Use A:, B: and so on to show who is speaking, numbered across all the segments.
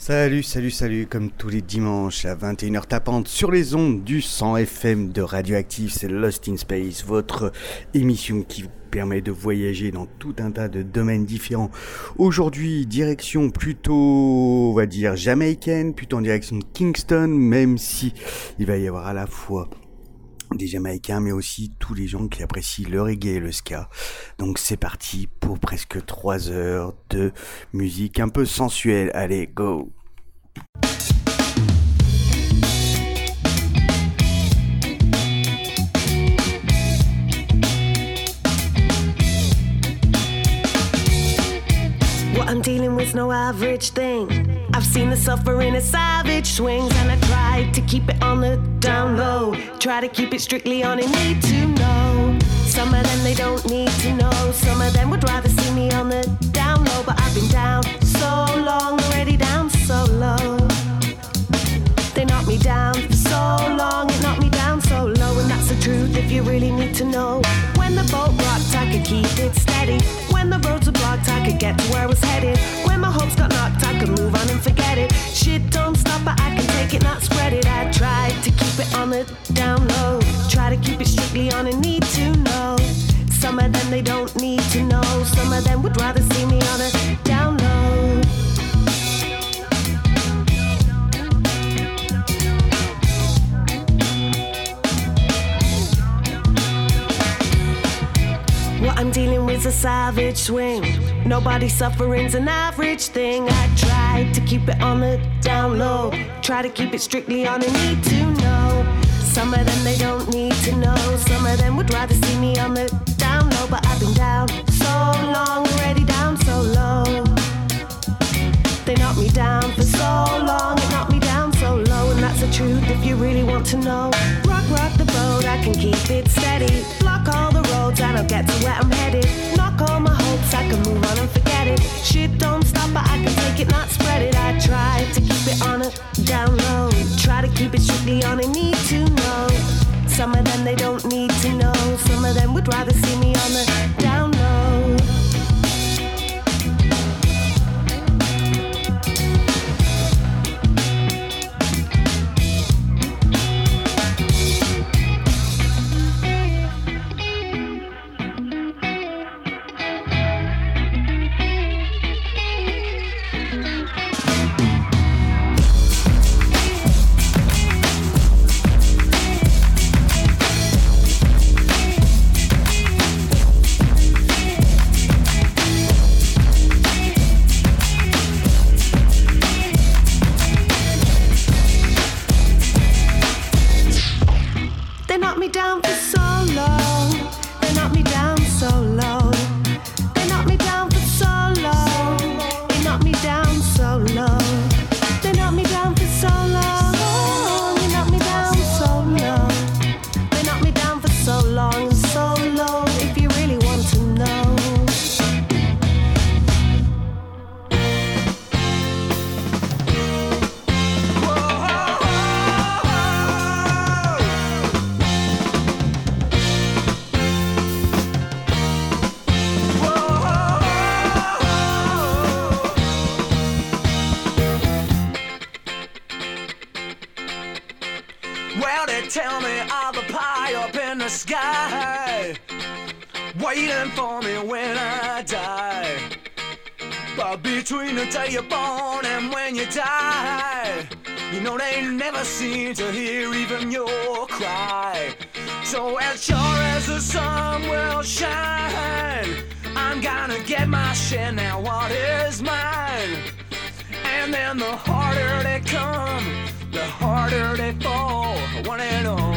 A: Salut, comme tous les dimanches à 21h tapante sur les ondes du 100 FM de Radioactive, c'est Lost in Space, votre émission qui vous permet de voyager dans tout un tas de domaines différents. Aujourd'hui, direction plutôt, on va dire, jamaïcaine, plutôt en direction de Kingston, même si il va y avoir à la fois des Jamaïcains, mais aussi tous les gens qui apprécient le reggae et le ska. Donc c'est parti pour presque 3 heures de musique un peu sensuelle. Allez, go!
B: What I'm dealing with's no average thing. I've seen the suffering of savage swings, and I tried to keep it on the down low. Try to keep it strictly on a need to know. Some of them they don't need to know. Some of them would rather see me on the down low. But I've been down so long, already down so low. They knocked me down for so long, it knocked me down so low. And that's the truth if you really need to know. When the boat rocked, I could keep it steady. When the roads were blocked, I could get to where I was headed. When my hopes got knocked, I could move on and forget it. Shit don't stop, but I can take it, not spread it. I tried to keep it on the down low. Try to keep it strictly on a need to know. Some of them they don't need to know. Some of them would rather see me on a down low. What I'm dealing with's a savage swing. Nobody's suffering's an average thing. I tried to keep it on the down low. Try to keep it strictly on a need to know. Some of them they don't need to know. Some of them would rather see me on the down low. But I've been down so long, already down so low. They knocked me down for so long, it knocked me down so low. And that's the truth if you really want to know. Rock the boat, I can keep it steady. Block all the roads and I'll get to where I'm headed. Knock all my hopes, I can move on and forget it. Shit don't stop, but I can take it, not spread it. I try to keep it on a down low. Try to keep it strictly on a need to know. Some of them they don't need to know. Some of them would rather see me on the down low.
C: Waiting for me when I die. But between the day you're born and when you die, you know they never seem to hear even your cry. So as sure as the sun will shine, I'm gonna get my share now, what is mine? And then the harder they come, the harder they fall, one and all.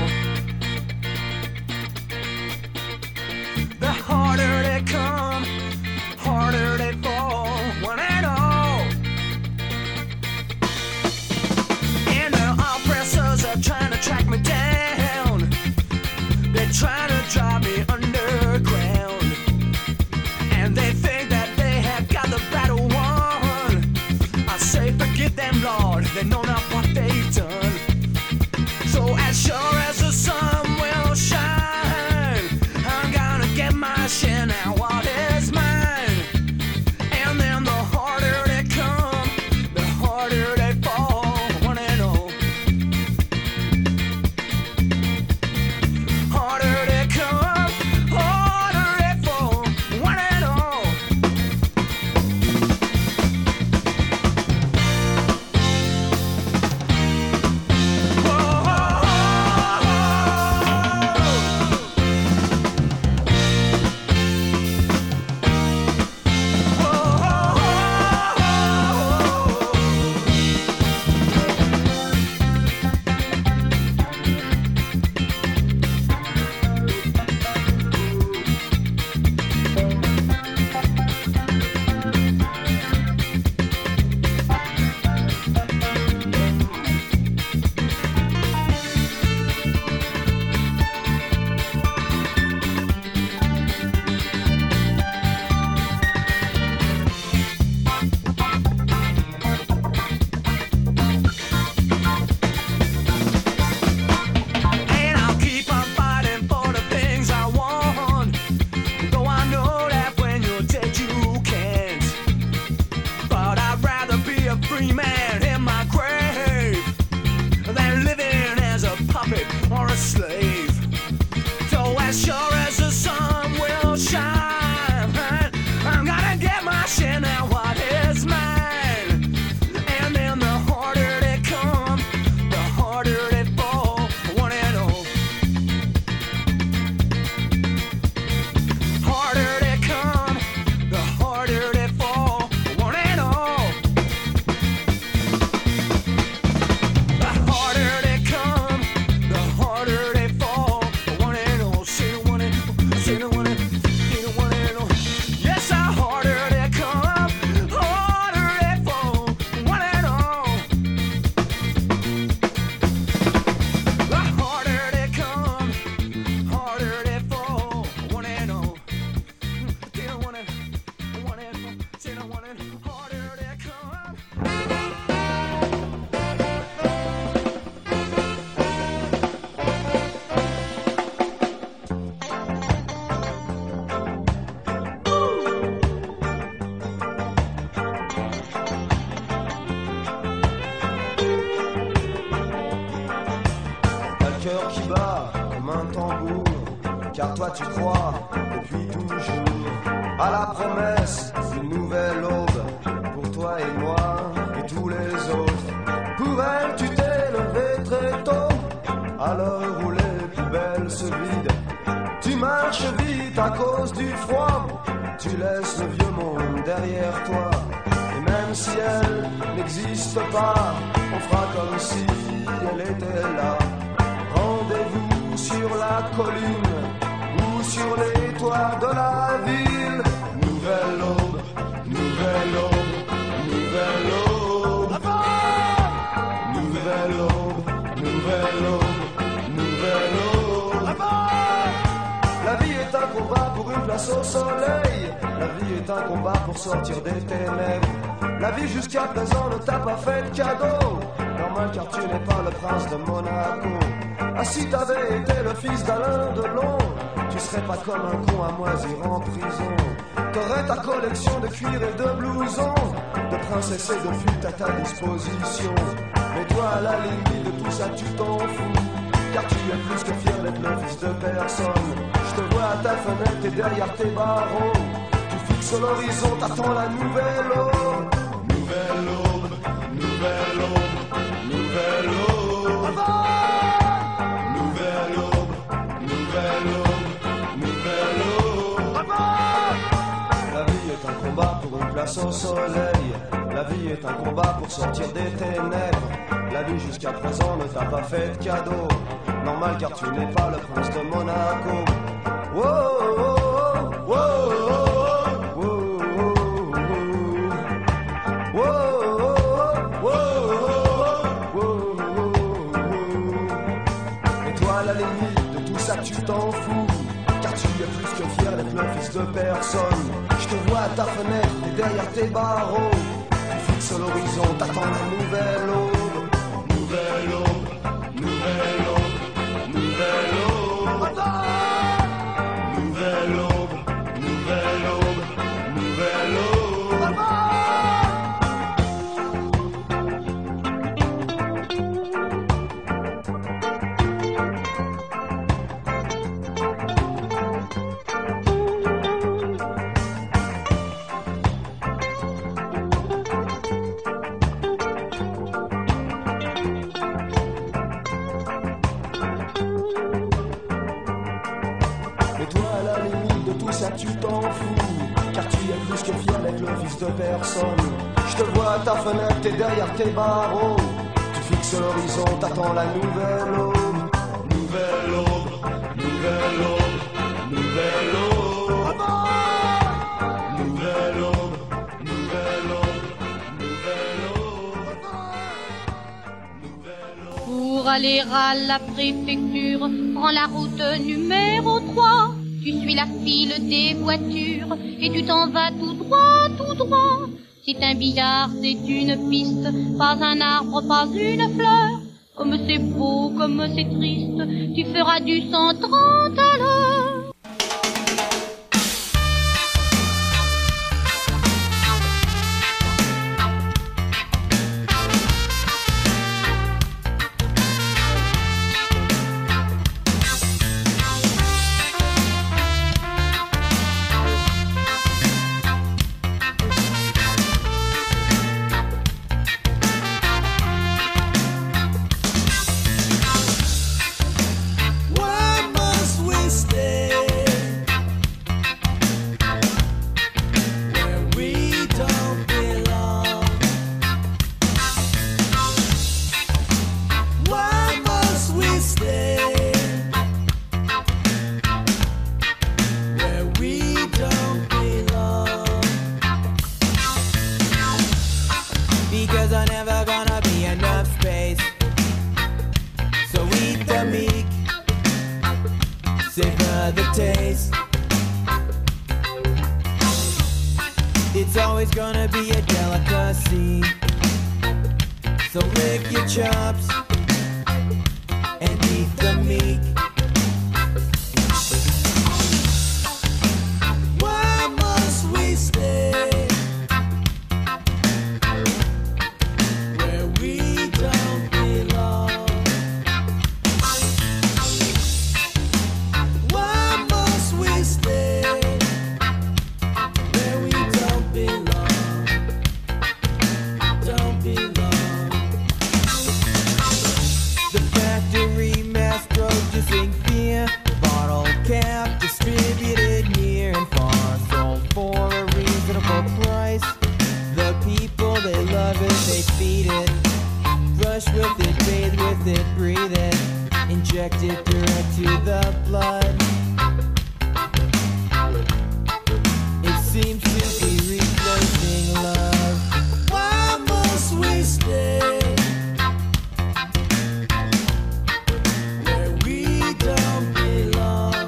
C: The harder they come, harder they fall, one and all. And the oppressors are trying to track me down. They're trying to drive me underground. And they think that they have got the battle won. I say forgive them, Lord, they know not what they've done. So as sure as the sun will shine, I'm gonna get my share now, what is mine? And then the harder they come, the harder they free man in my grave than living as a puppet or a slave. So as sure as the sun will shine, I'm gonna get my share now, what is mine. And then the harder they come, the harder they fall, one and all. Harder they come, the harder they fall, one and all. The harder they come, the harder they fall, one and all. Say the one and all, say the one and all, say the one and all. Yes, the harder they come, harder they fall, one and all. The harder they come, harder they fall, one and all. Say the one and all, say the one and all, harder they come.
D: T'as le cœur qui bat comme un tambour, car toi tu crois depuis toujours à la promesse d'une nouvelle aube pour toi et moi et tous les autres. Pour elle tu t'es levé très tôt, à l'heure où les poubelles se vident. Tu marches vite à cause du froid, tu laisses le vieux monde derrière toi. Et même si elle n'existe pas, on fera comme si elle était là. Rendez-vous sur la colline ou sur les toits de la ville. Nouvelle aube, nouvelle aube, nouvelle aube. Nouvelle aube, nouvelle aube, nouvelle aube. La vie est un combat pour une place au soleil. La vie est un combat pour sortir des ténèbres. La vie jusqu'à présent ne t'a pas fait de cadeau. Normal car tu n'es pas le prince de Monaco. Ah si t'avais été le fils d'Alain Delon, tu serais pas comme un con à moisir en prison. T'aurais ta collection de cuir et de blousons, de princesses et de flûtes à ta disposition. Mais toi à la limite de tout ça tu t'en fous, car tu es plus que fier d'être le fils de personne. Je te vois à ta fenêtre et derrière tes barreaux, tu fixes l'horizon, t'attends la nouvelle aube. Nouvelle aube, nouvelle aube, nouvelle aube. Nouvelle aube, nouvelle aube, nouvelle aube. La vie est un combat pour une place au soleil. La vie est un combat pour sortir des ténèbres. La vie jusqu'à présent ne t'a pas fait de cadeau. Normal car tu n'es pas le prince de Monaco. Wow, wow, wow, wow, wow, wow, wow. Et toi à la limite de tout ça tu t'en fous, car tu es plus que fier d'être le fils de personne. Je te vois à ta fenêtre et derrière tes barreaux, tu fixes l'horizon, t'attends la nouvelle aube. Nouvelle aube, nouvelle aube, nouvelle aube. Nouvelle aube, nouvelle aube, nouvelle aube. Et toi à la limite de tout ça tu t'en fous, car tu es plus que fier d'être le fils de personne. Je te vois à ta fenêtre et derrière tes barreaux, tu fixes l'horizon, t'attends la nouvelle aube. Nouvelle aube, nouvelle aube, nouvelle aube. Nouvelle aube, nouvelle aube, nouvelle aube.
E: Pour aller à la préfecture, prends la route numéro 3. Tu suis la file des voitures et tu t'en vas tout droit, tout droit. C'est un billard, c'est une piste, pas un arbre, pas une fleur. Comme c'est beau, comme c'est triste, tu feras du 130 à l'heure.
F: taste. It's always gonna be a delicacy. So lick your chops and eat the meat. Why must we stay where we don't belong? Why must we stay where we don't belong? Don't belong. The factory mass producing beer, bottle cap distributed near and far, sold for a reasonable price. The people, they love it, they feed it, brush with it, bathe with it, breathe it, inject it direct to the blood. It seems to be replacing love. Why must we stay where we don't belong?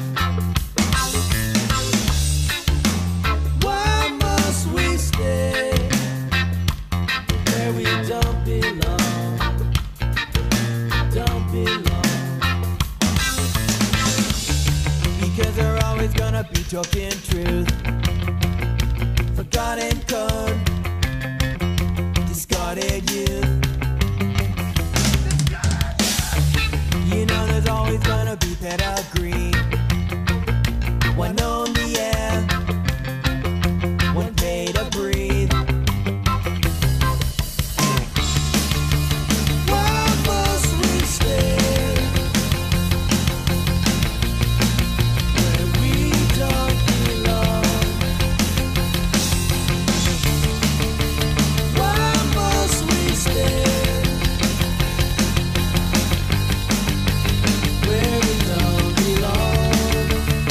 F: Why must we stay where we don't belong? Don't belong. Because they're always gonna be talking truth. Forgotten code, discarded youth. You know there's always gonna be pedigree. One on the air, one paid to breathe. Why must we stay where we don't belong? Why must we stay where we don't belong?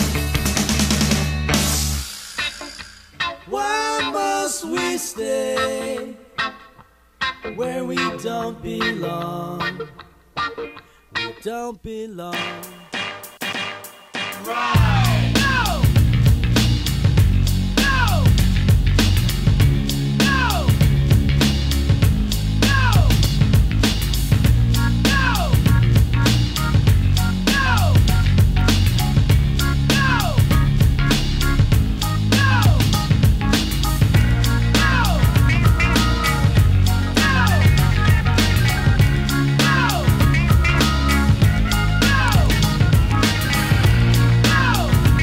F: Why must we stay where we don't belong? We don't belong. Right! No! No! No! No! No! No! No!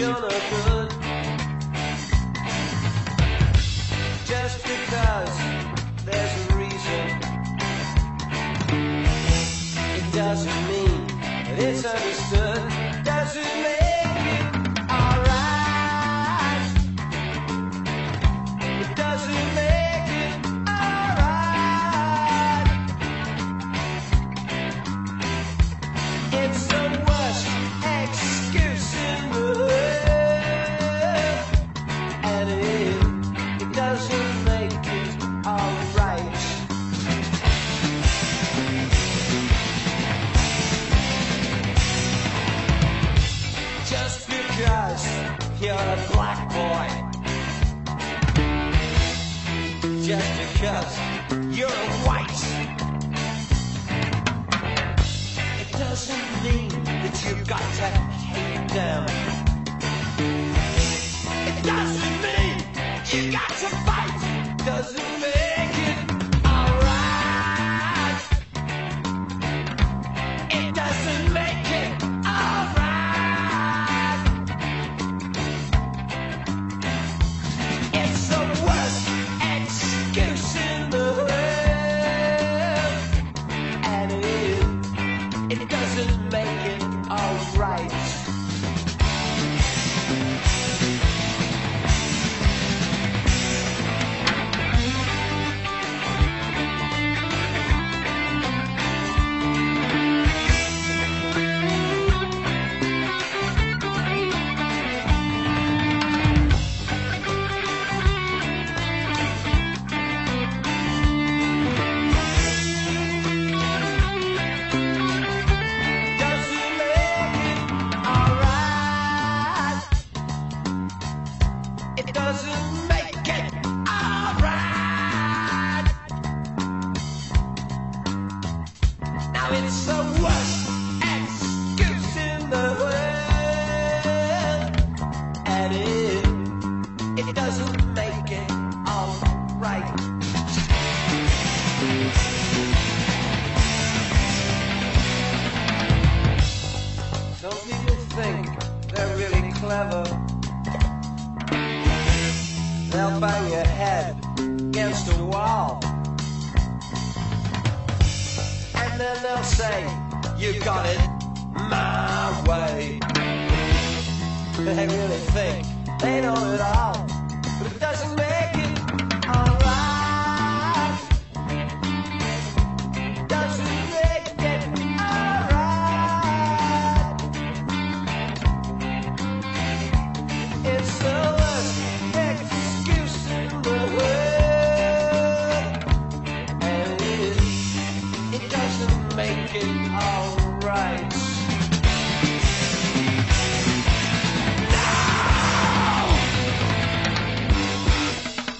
D: you're no good. Just because there's a reason, it doesn't mean that it's understood. Doesn't make it alright. It doesn't make it alright. It's the worst excuse in the world, and it doesn't make it alright. Just because you're a black boy, just because you're a white, it doesn't mean that you've got to hate them. It doesn't mean you got to fight. Doesn't make it alright. It doesn't make it alright. It's the worst excuse in the world, and it doesn't make it alright. Doesn't make it alright. It doesn't make it alright. Now it's the worst excuse in the world, and it doesn't make it alright. Some people think they're really clever. They'll bang your head against a wall, and then they'll say, you got it my way. They really think they know it all, but it doesn't make it alright. Doesn't make it alright. It's the worst excuse in the world, and it doesn't make it alright. No!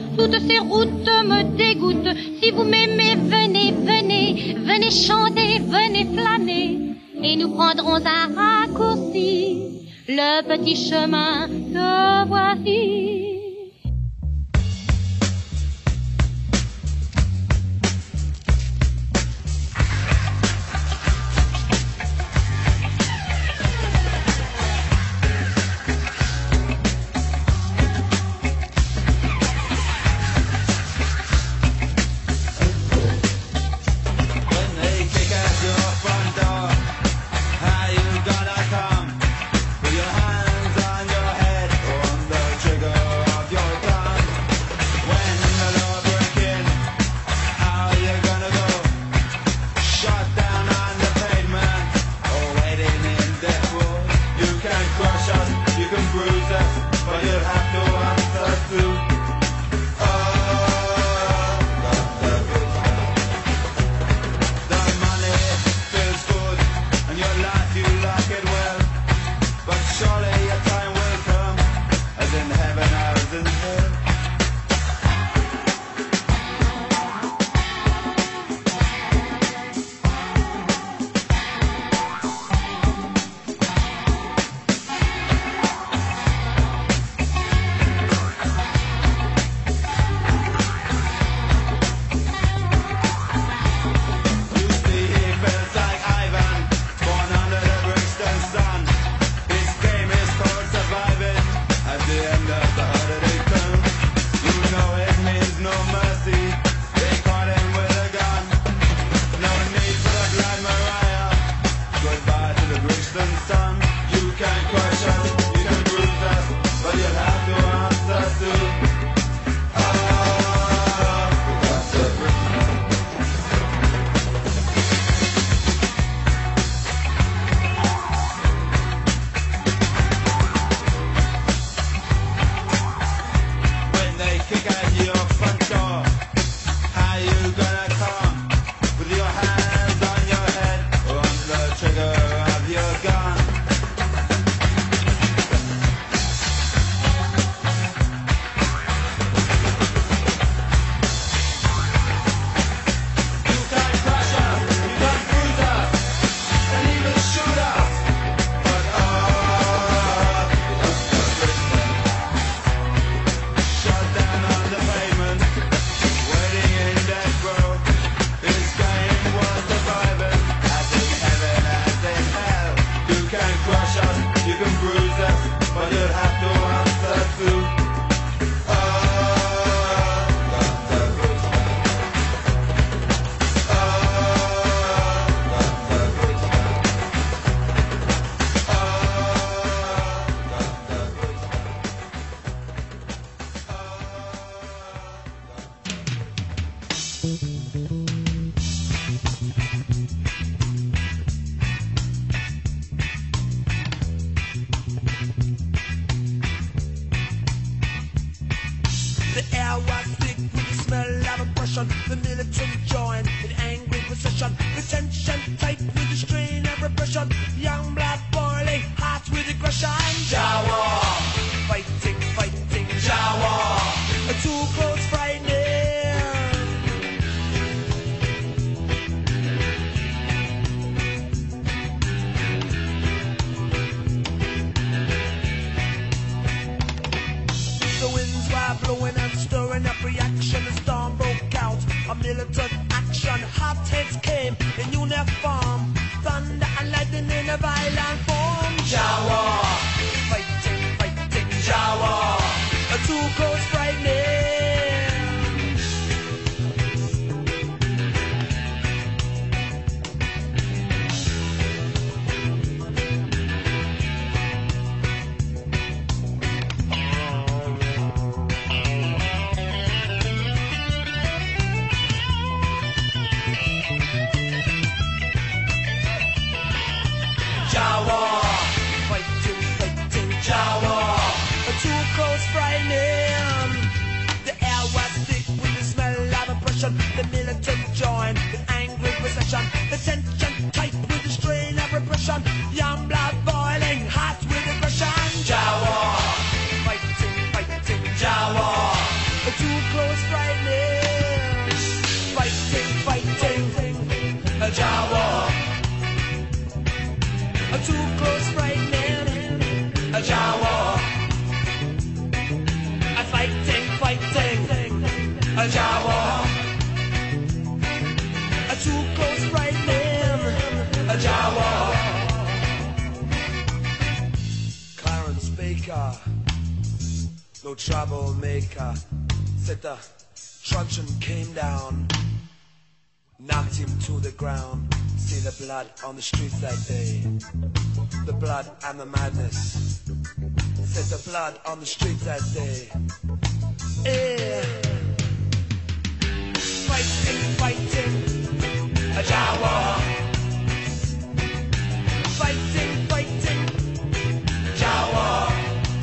E: Toutes ces routes me dégoûtent. Si vous m'aimez, venez, venez, venez chanter, venez flâner. Et nous prendrons un raccourci, le petit chemin de voici.
G: The militant join in angry procession. The tension tight with the strain and repression. Young blood boiling, hot with aggression. Jawa, fighting, fighting, Jawa. Too close, frightening. The winds were blowing and stirring up reaction. The storm broke out. A militant action. Hot heads came in uniform. Thunder and lightning in a violent form. Jawa, fighting, fighting, Jawa. Too close, frightening. Jawa, fighting, fighting, Jawa. Too close, frightening. The air was thick with the smell of oppression. The militant joined with angry procession. The tension tight with the strain of repression. Young blood boiling, hot with aggression. Jawa, fighting, fighting, Jawa. Too close. Jawa. Too close, frightening. Jawa. Fighting, Jawa. Too close, frightening. Jawa. Clarence Baker, no troublemaker. Said the truncheon came down, knocked him to the ground. See the blood on the streets that day, the blood and the madness. Said the blood on the streets that day. Yeah. Fighting, a Jawa. Fighting, Jawa.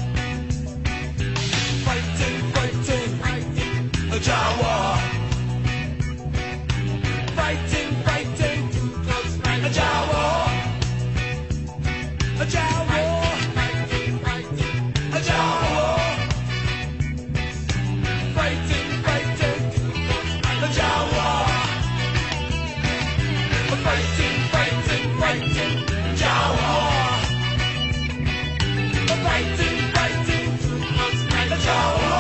G: Fighting, a Jawa. Fighting, a Jawa. A Jawa. A Jawa. Fighting, a Jawa. Fighting, Jawa. Fighting, a Jawa.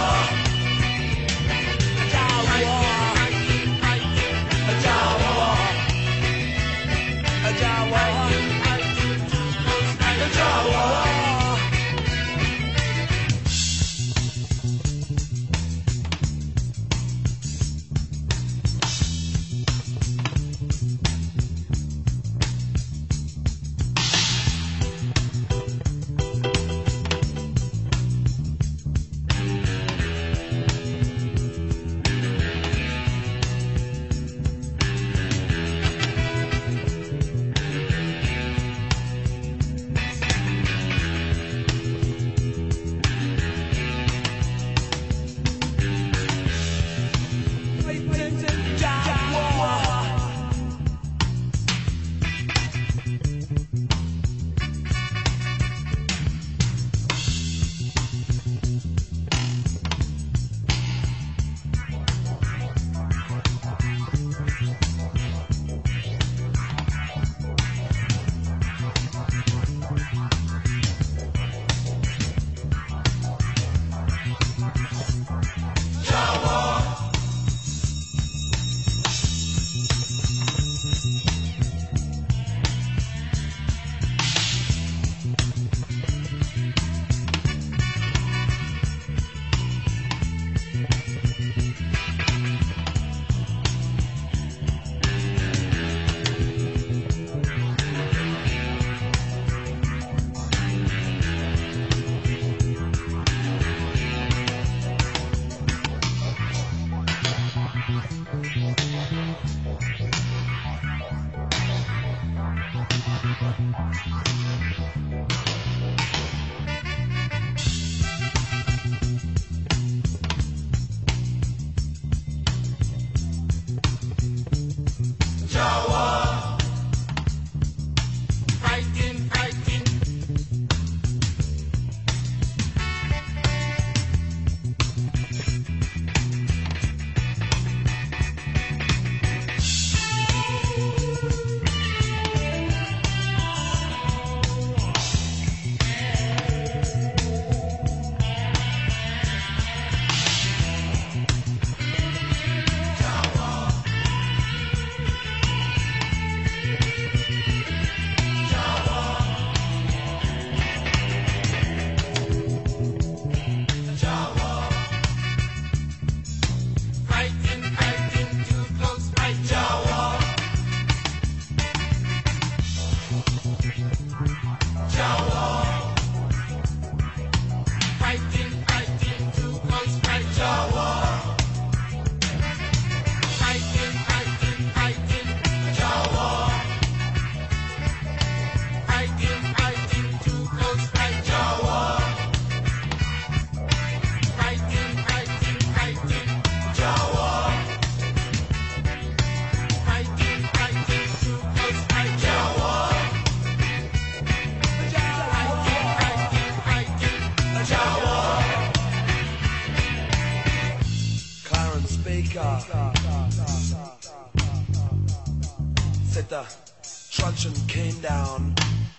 G: truncheon came down.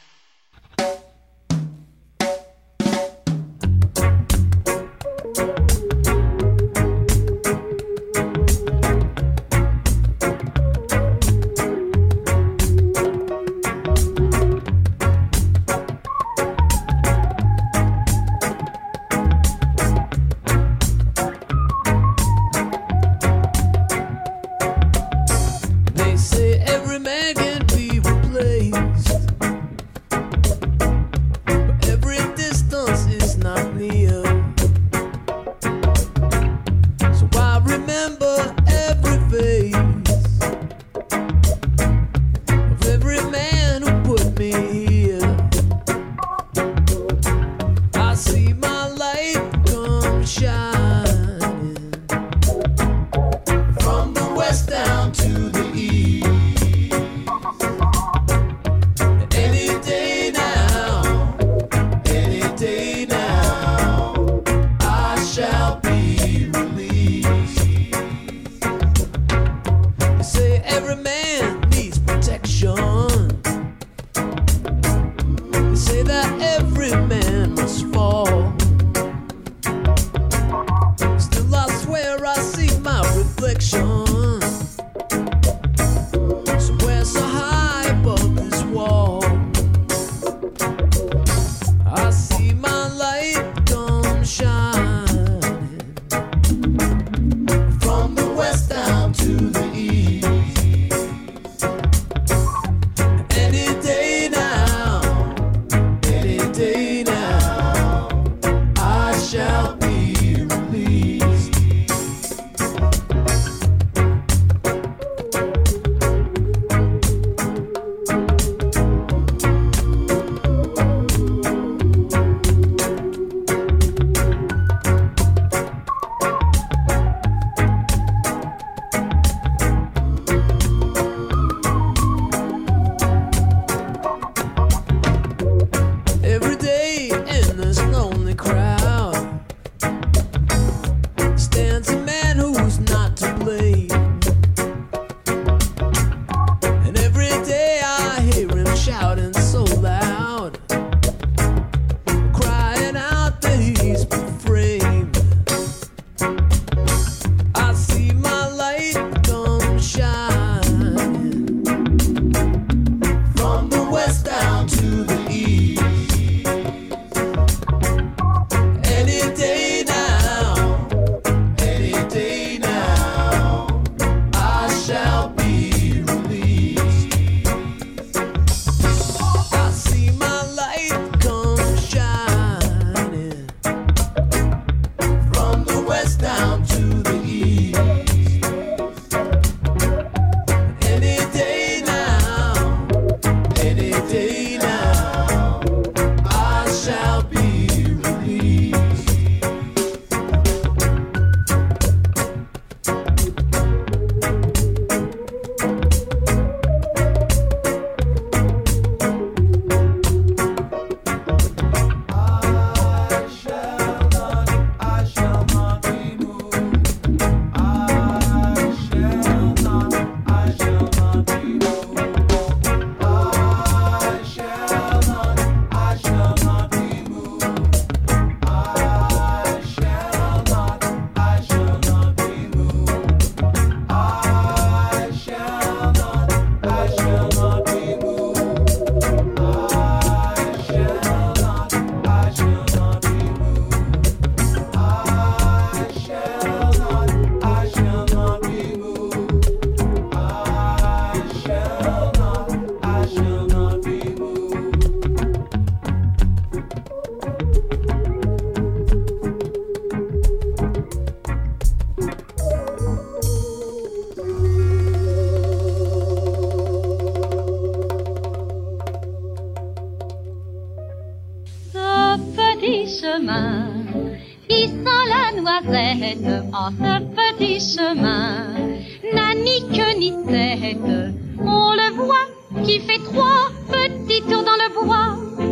E: chemin qui sent la noisette en ce petit chemin n'a ni queue ni tête. On le voit qui fait 3 petits tours dans le bois,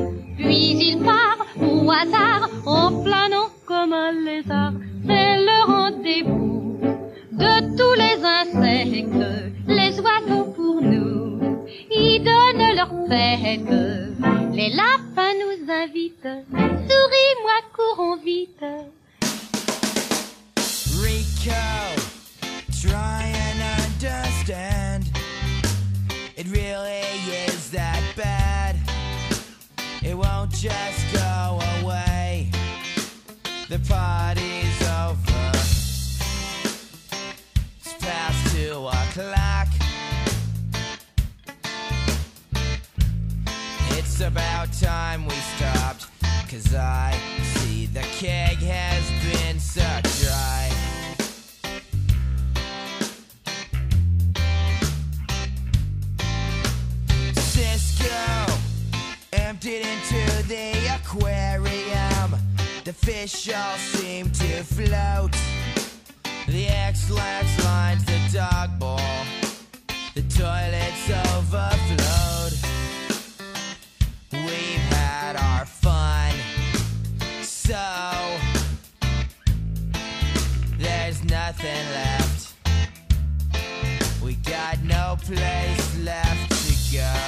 E: puis il part au hasard en planant comme un lézard. C'est le rendez-vous de tous les insectes, les oiseaux pour nous. Ils donnent leur fête. Les lapins nous invitent, souris-moi, courons vite.
F: Rico, try and understand. It really is that bad. It won't just go away. The party's over. It's past 2 o'clock. It's about time we stopped, 'cause I see the keg has been sucked dry. Cisco emptied into the aquarium. The fish all seem to float. The X-Lax lines the dog bowl. The toilet's overflowed. We've had our fun, so there's nothing left. We got no place left to go.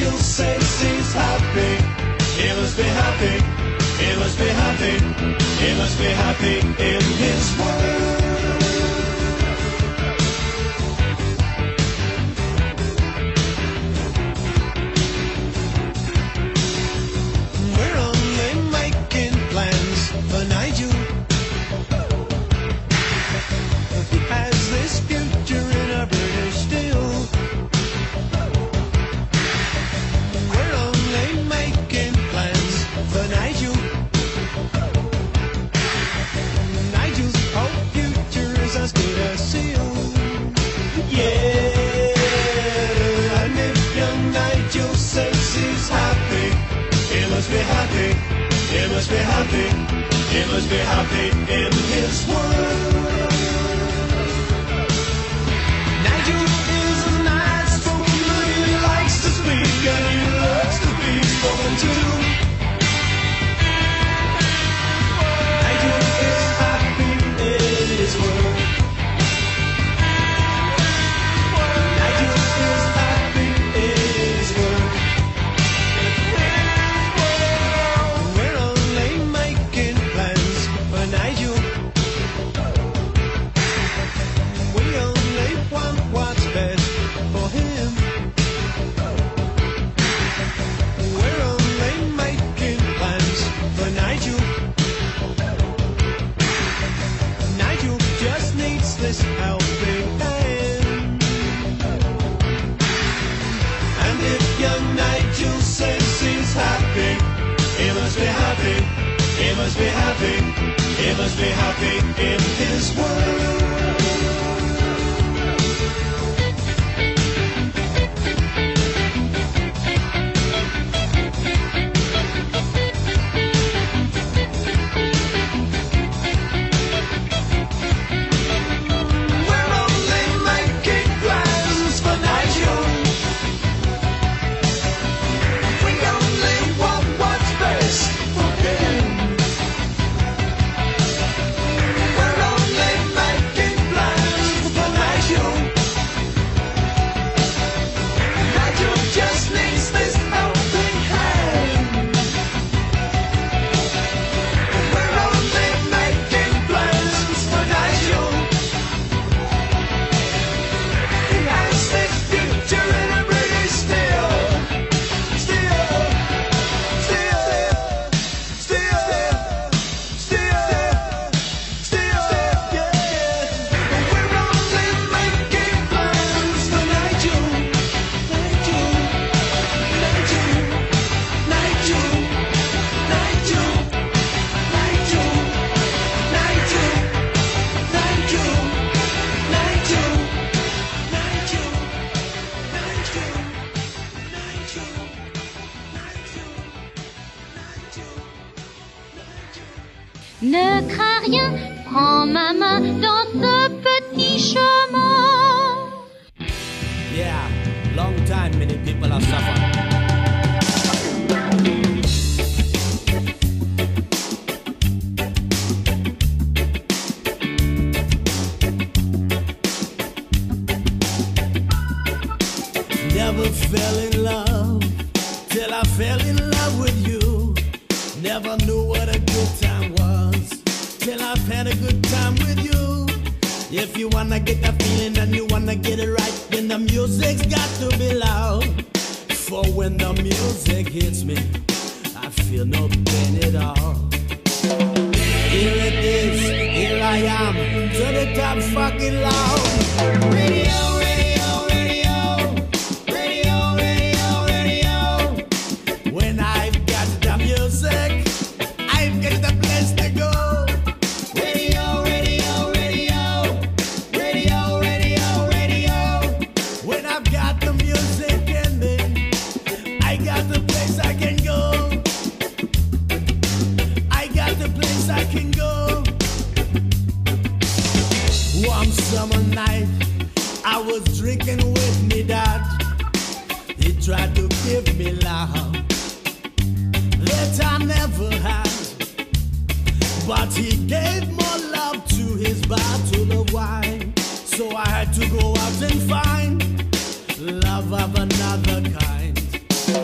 G: Nigel says he's happy. He must be happy. He must be happy. He must be happy in his world. We're only making plans for Nigel. He has this future in a British steel. We're only making plans for Nigel. Nigel's whole future is as good as sealed. Yeah, and if young Nigel says he's happy, he must be happy. He must be happy. He must be happy in his world. Nigel is a nice spoken man. He likes to speak and he loves to be spoken to. Nigel is happy in his world. Nigel is happy in his world. We're only making plans for Nigel. We only want what's best for him. We're only making plans for Nigel. Nigel just needs this helping hand. And if young Nigel says he's happy, he must be happy. He must be happy. He must be happy in his world. We're only making plans for Nigel. We only want what's best for him. We're only making plans for Nigel. Nigel just needs this helping hand. We're only making plans for Nigel. He has this future in a British steel. Steel. Steel. Steel. Steel. Steel. Yeah. We're only making plans for Nigel. Nigel. Nigel. Nigel. Nigel. Nigel. Nigel. Nigel. Nigel.
E: Ne crains rien, prends ma main dans ce petit chemin.
F: Yeah, long time many people have suffered. Never fell in love till I fell in love with you. Never knew what a good time was till I've had a good time with you. If you wanna get that feeling and you wanna get it right, then the music's got to be loud. For when the music hits me, I feel no pain at all. Here it is, here I am, turn it up fucking loud. Radio, radio, radio, radio, radio, radio. When I've got the music, I've got the place to go. Radio, radio, radio, radio, radio, radio. When I've got the music in me, I got the place I can go. I got the place I can go. One summer night, I was drinking with me dad. He tried to give me love that I never had, but he gave more love to his bottle of wine. So I had to go out and find love of another kind.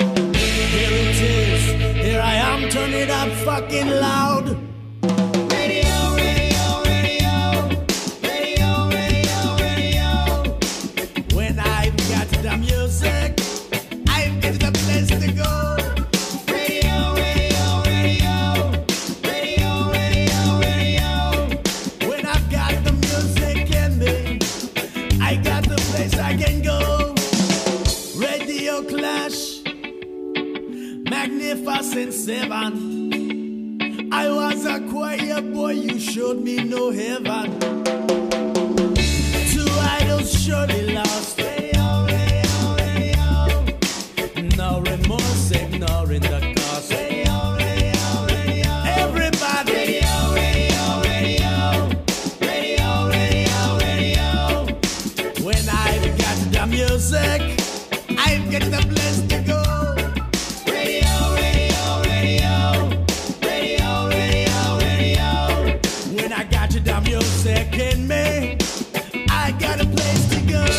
H: fucking loud. Radio, radio, radio. Radio, radio, radio. When I've got the music, I've got the place to go. Radio, radio, radio. Radio, radio, radio. When I've got the music in me, I got the place I can go. Radio Clash, Magnificent Seven. I was a quiet boy, you showed me no heaven. Two idols surely lost. Radio, radio, radio. No remorse, ignoring the cost. Radio, radio, radio. Everybody. Radio, radio, radio. Radio, radio, radio. When I've got the music, I've got the place to go. Radio, radio, radio. Radio, radio, radio. When I got you the music in me, I got a place to go.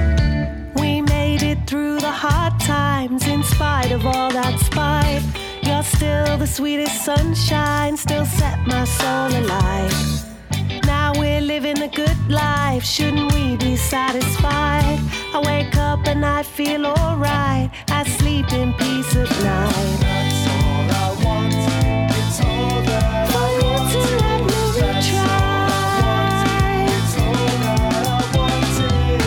B: of all that spite. Your You're still the sweetest sunshine, still set my soul alight. Now we're living a good life, shouldn't we be satisfied? I wake up and I feel alright, I sleep in peace at night.
D: That's all I want, it's all that I want.
B: For you to let me try.
D: It's all that I wanted.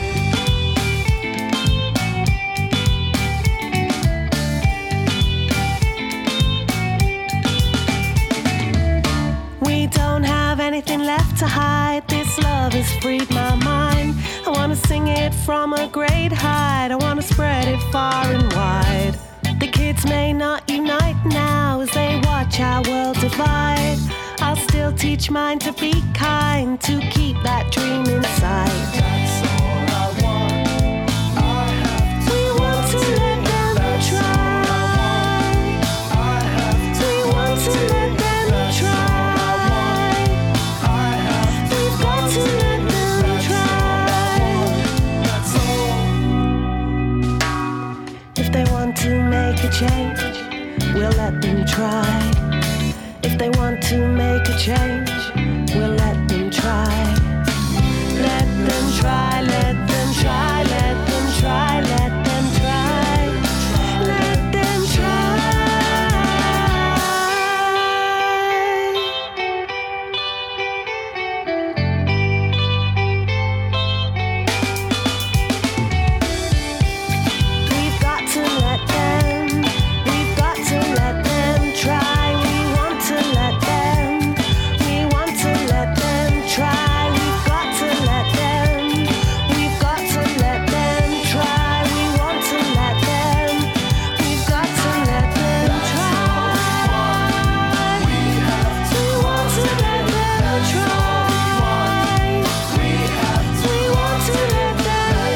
B: We don't have anything left to hide. This love has freed my mind. I wanna sing it from a great height. I wanna spread it far and wide. The kids may not unite now as they watch our world divide. I'll still teach mine to be kind, to keep that dream inside.
D: That's all I want. I have to
B: We want to let them
D: That's
B: try.
D: I have to
B: We want to let them try. We've got to let them try.
D: That's all.
B: If they want to make a change, we'll let them try. If they want to make a change, we'll let them try. Let them try, let them try, let them try, let them try. Let them try. We've got to let them, we've got to let them try. We want to let them, we want to let them try. We've got to let them, we've got to let them try. We want to let them, we've got to let them try. We want to let them try. We want to let them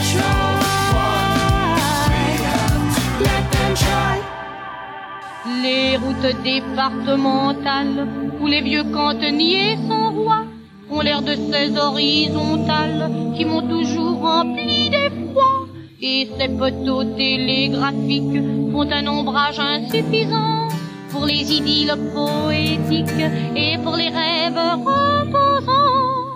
B: try. Let them try.
E: Les routes départementales où les vieux cantonniers sont rois ont l'air de ces horizontales qui m'ont toujours rempli d'effroi. Et ces poteaux télégraphiques font un ombrage insuffisant pour les idylles poétiques et pour les rêves reposants.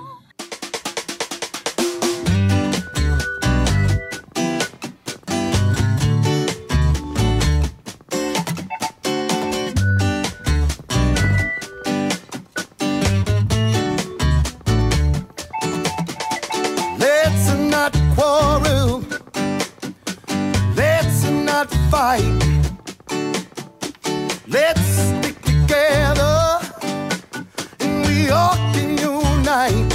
I: Let's not quarrel. Let's not fight. Let's stick together and we all can unite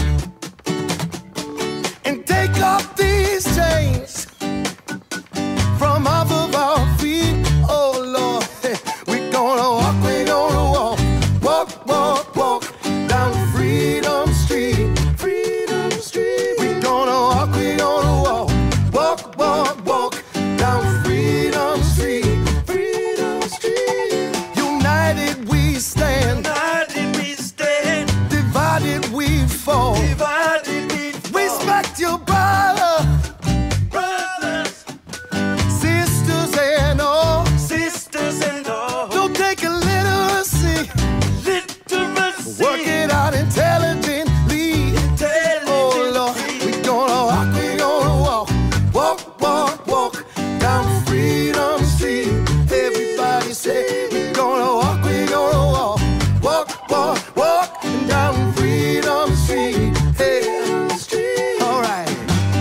I: and take off these chains from off of our feet. Oh Lord, we're gonna walk, walk, walk, walk down Freedom Street. Freedom Street. We're gonna walk, walk, walk, walk down Freedom Street. Freedom Street. United we stand.
D: United we stand.
I: Divided we fall.
D: Divided we fall.
I: Respect your brother,
D: Brothers,
I: sisters and all.
D: sisters and all.
I: Don't take illiteracy.
D: Literacy.
I: Work it out intelligently. Oh Lord, we're gonna walk, walk, walk, walk down Freedom Street. Everybody say we're gonna walk, walk, walk, walk down Freedom Street. Hey, all right.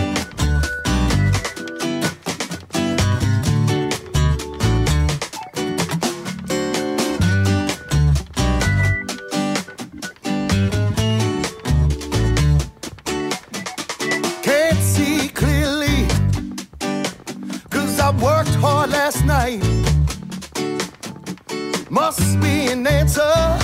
I: Can't see clearly, 'cause I worked hard last night. Must be an answer,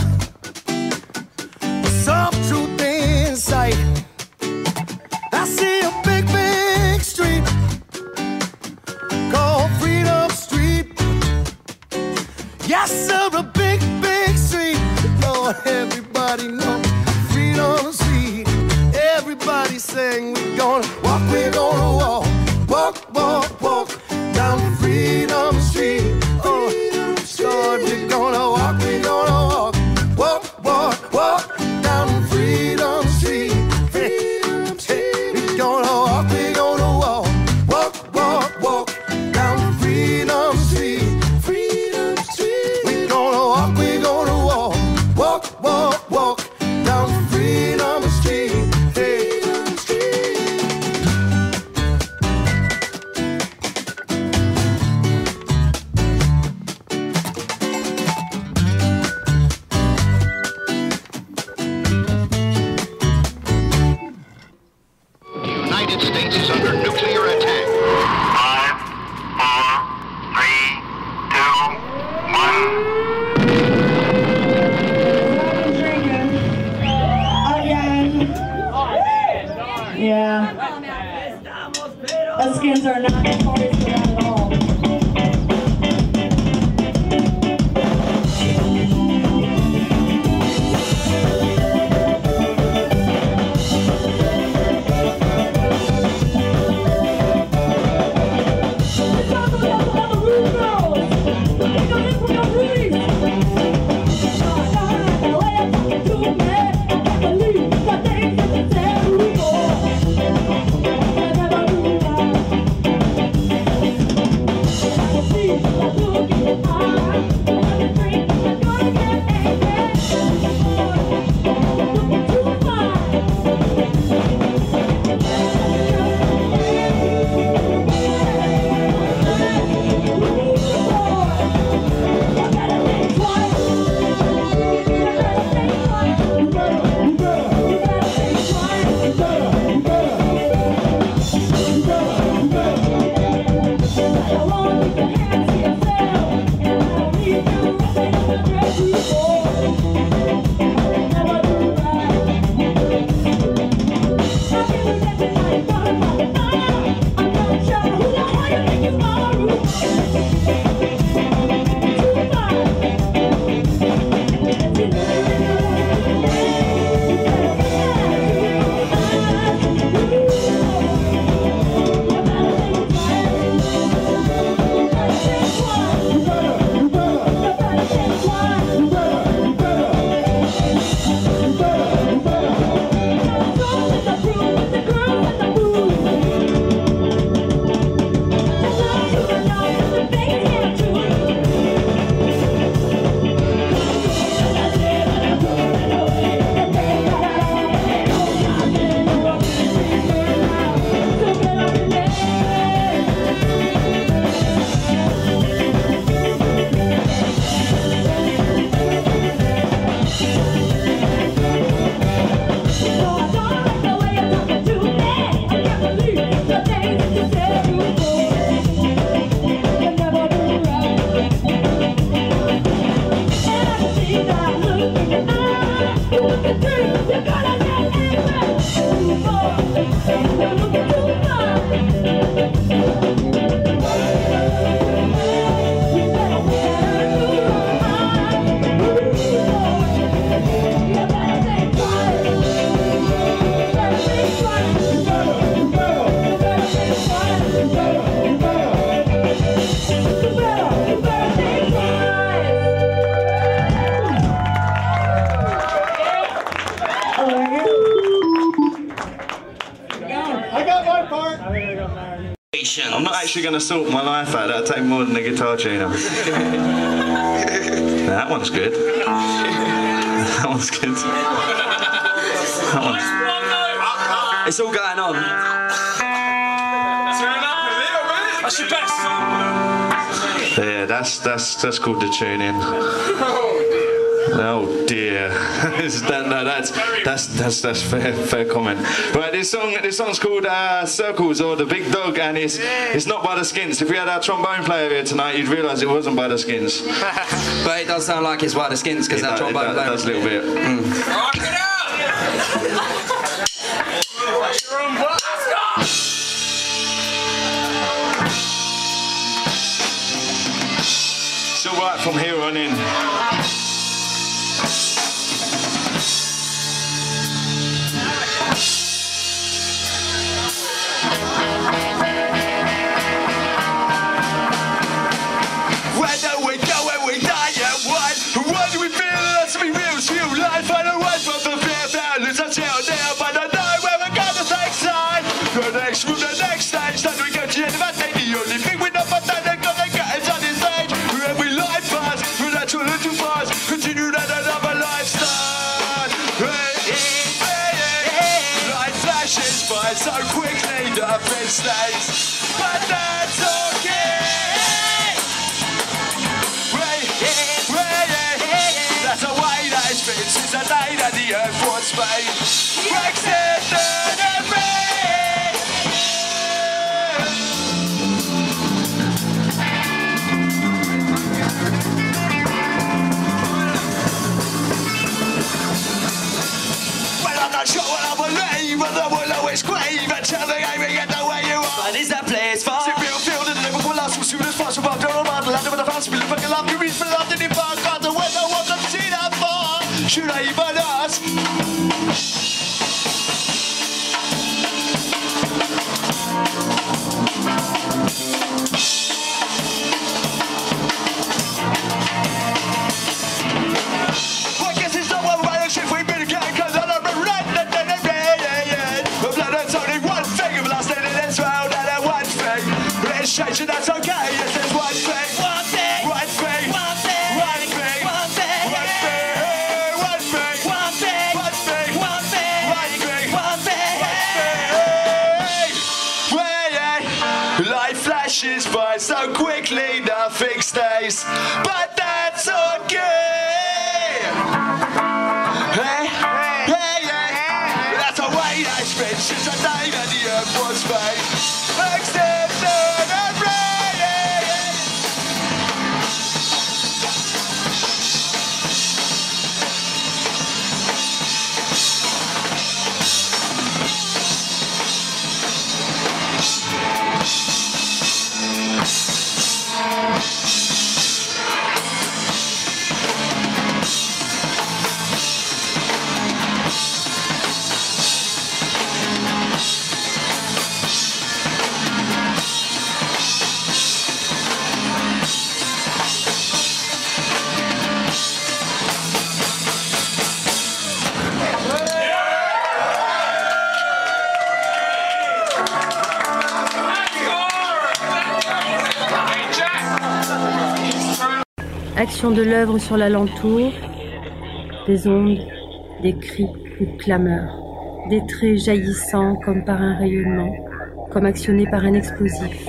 I: some truth in sight. I see a big, big street called Freedom Street. Yes, sir, a big, big street. Lord, everybody know Freedom Street. Everybody saying we're gonna walk, walk, walk, walk down Freedom Street. Oh, Lord, we're gonna
J: I'm not actually going to sort my life out. That'll take more than a guitar tuner. That one's good. That one's good. That one's...
C: It's all going on. That's your best.
J: Yeah, that's called the tuning. Oh dear. That's fair comment. Right, this song's called Circles or The Big Dog, and it's not by the Skins. If we had our trombone player here tonight, you'd realise it wasn't by the Skins.
C: But it does sound like it's by the Skins because that trombone player.
J: It does a little bit.
C: Rock it out!
J: It's all right from here on in.
G: Where do we go when we die and what? Why do we feel that to be real? Real life and away from the fear balance until now, but I know where we're gonna take side. The next room, the next stage, that we go to the end of that day. The only thing we know about that they're gonna get is on this stage. Every life pass, through natural and too fast, continue that another lifestyle. Light flashes by so quickly, nothing stays, but that's okay. That's the way that it's been since the day that the earth was made. Brexit enemy. Well, I'm not sure what I believe, but I will always crave until the game we get the way you are. But is that place far? It's real field and the Liverpool last will soon as possible. After a while, the land with the fans, we look like a love, you reach for love, in the park, got the weather, what the see that far? Should I even ask? Well, I guess it's not one way if we've been getting cause I don't red. But there's only one thing of lasting in this world and then one thing. But it's changing, that's okay, yes, there's one thing.
J: so quickly nothing stays, but that's okay. Hey, hey, yeah. That's the way it's been since the day that the earth was made. Except the rain.
K: Action de l'œuvre sur l'alentour, des ondes, des cris ou clameurs, des traits jaillissants comme par un rayonnement, comme actionnés par un explosif.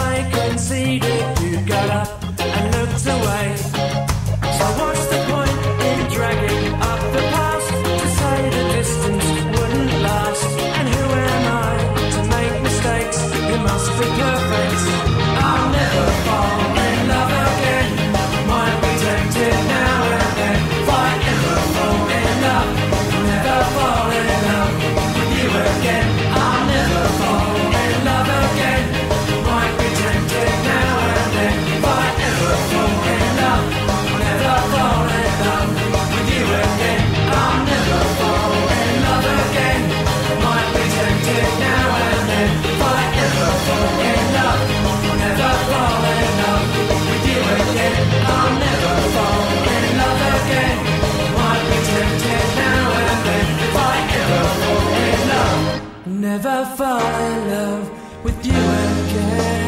C: I conceded. You got up and looked away. So what's the point in dragging up the past to say the distance wouldn't last? And who am I to make mistakes? You must be perfect. I'll never fall in love again. Might be tempted now and then. If I ever fall in love, never fall in love with you again. I'll never fall in love again. Might be tempted now and then. If I ever fall in love, never fall in love with you again. I'll never fall in love again. Might be tempted now and then. If I ever fall in love, never fall in love with you again. I'll never fall in love again. Might be tempted now and then. If I ever fall in love, never fall in love with you again.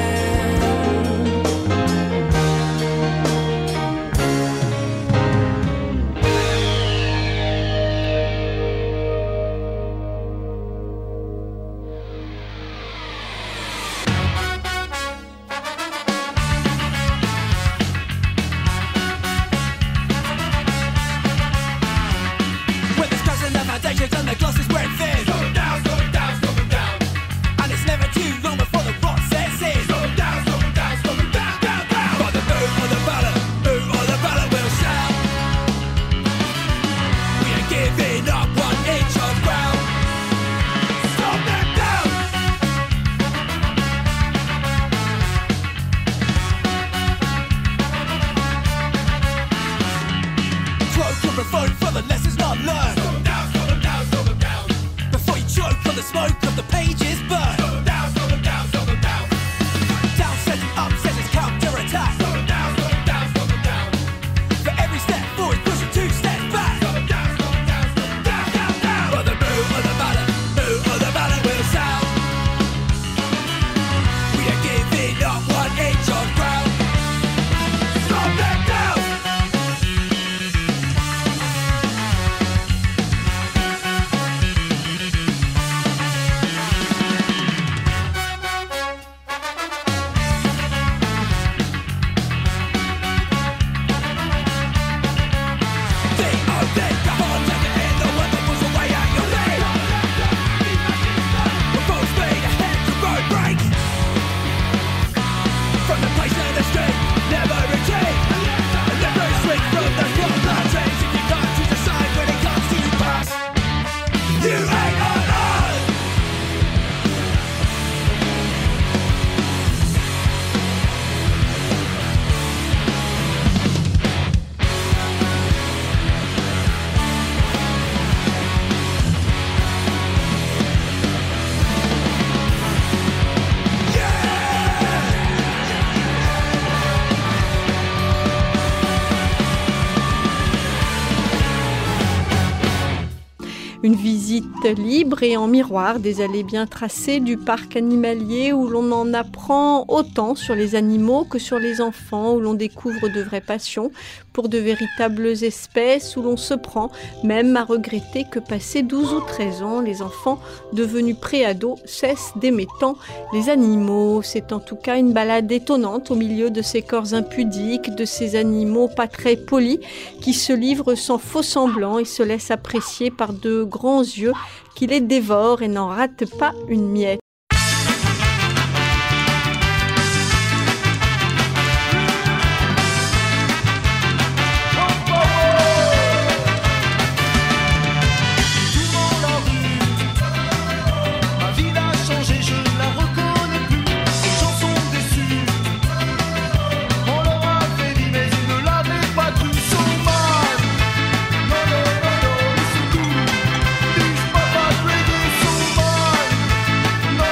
C: When the scars and the foundations and the gloss is wearing thin. Slow down, slow down, slow down. And it's never too long before the rot sets in. Slow down, slow down, slow down, down, down. By the boot or the ballad will shout. We ain't giving up 1 inch of ground. Slow that down. Close your phone for the lessons not learned. Slow down, slow them down, slow them down. Before you choke on the smoke of the pages burn. Slow them down, slow them down, slow them down. Down setting up sessions counter-attack. Slow them down, slow them down, slow them down. For every step forward, pushing 2 steps back. Slow them down, slow them down, slow them down, down, down. But the move of the ballad will sound. We are giving up 1 inch of ground. Slow that down.
L: Une visite libre et en miroir des allées bien tracées du parc animalier où l'on en apprend autant sur les animaux que sur les enfants, où l'on découvre de vraies passions pour de véritables espèces, où l'on se prend même à regretter que passé 12 ou 13 ans, les enfants devenus pré-ados cessent d'aimer tant les animaux. C'est en tout cas une balade étonnante au milieu de ces corps impudiques, de ces animaux pas très polis qui se livrent sans faux semblant et se laissent apprécier par de grands yeux qui les dévorent et n'en ratent pas une miette.
I: No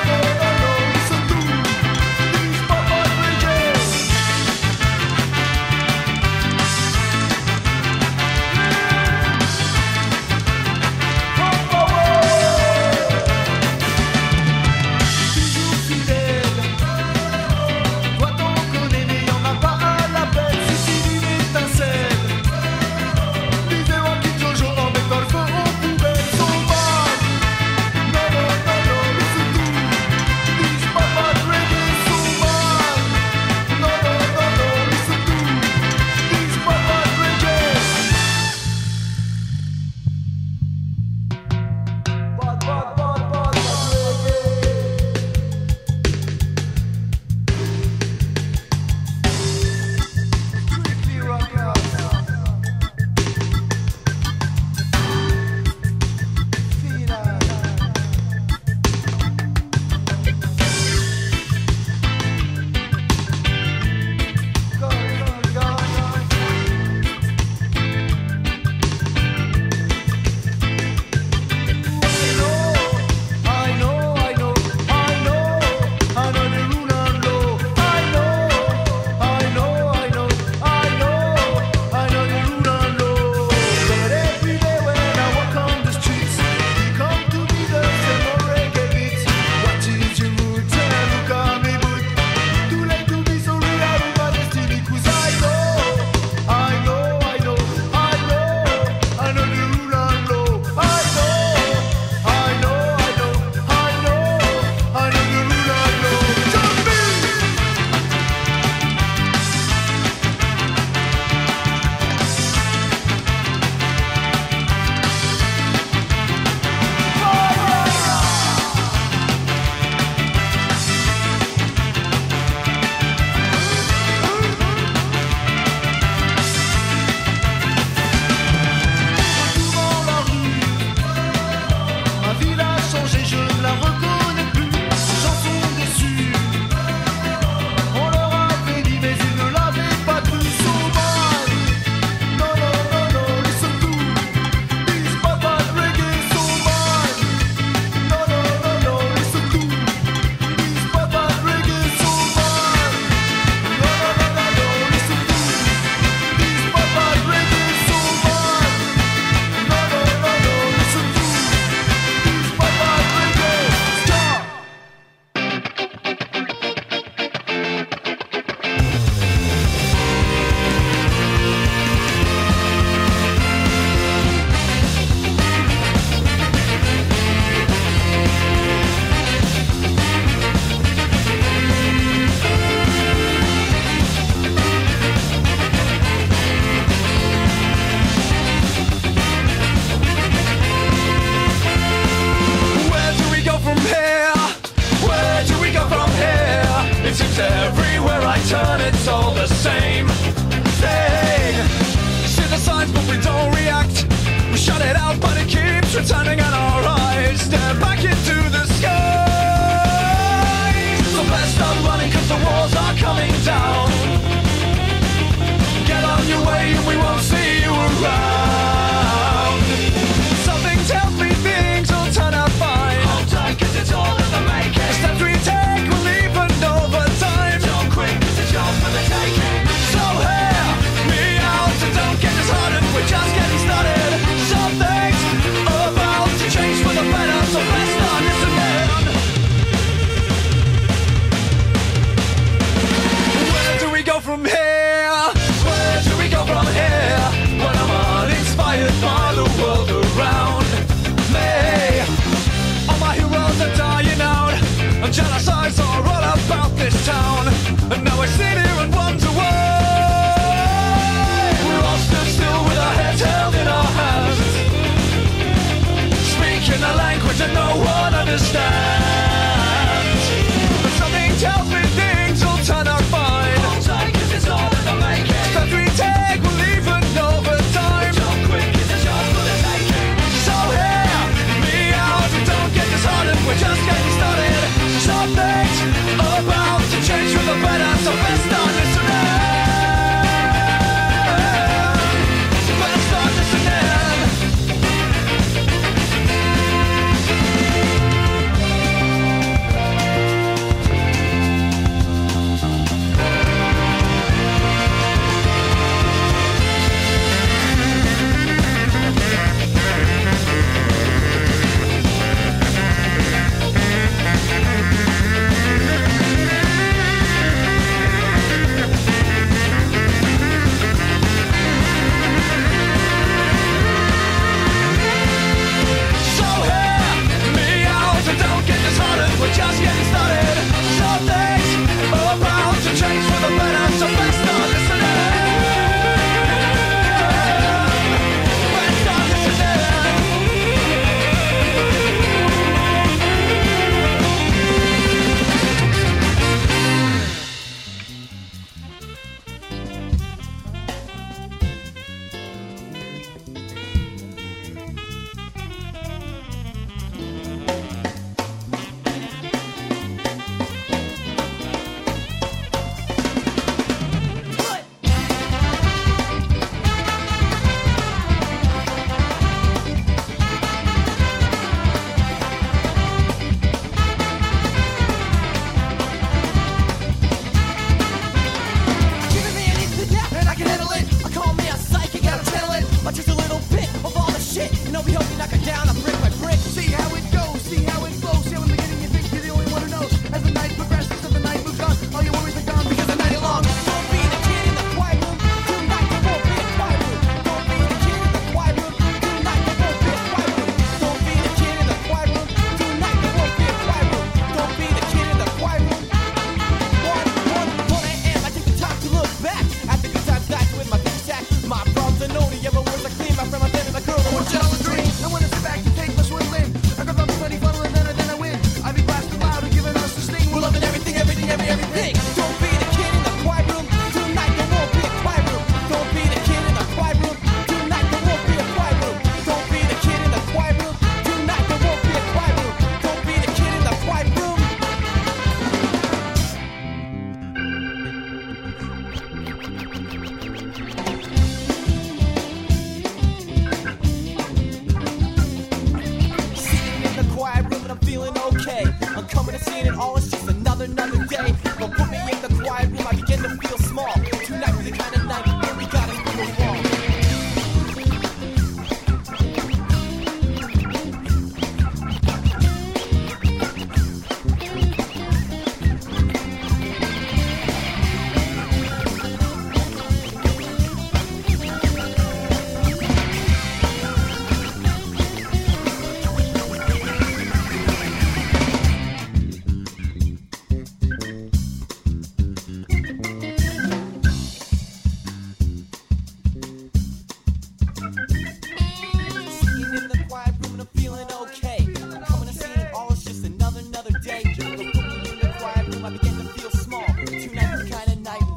C: Everywhere I turn, it's all the same thing. See the signs, but we don't react. We shut it out, but it keeps returning, and our eyes stare back into the sky. So best stop running, cause the walls are coming down. Get on your way and we won't see you around. Something tells me things will turn out fine. Hold tight, cause it's all in the making. The steps we take will even over time. Don't quit, cause it's yours for the taking. So hear me out and don't get disheartened, we're just getting started. Something's about to change for the better, so let's start listening. Where do we go from here? Where do we go from here? When I'm uninspired by the world around me. All my heroes are dying out, and jealous eyes are all about this town. And now I sit here and wonder why we're all stood still with our heads held in our hands, speaking a language that no one understands. But something tells me things will turn out fine. Hold tight, cause it's all in the making. Steps we take will even over time. Don't quit, cause it's yours for the taking. So hear me out and don't get disheartened, we're just getting started. Something's about to change for the better, so let's start listening. Let's start listening.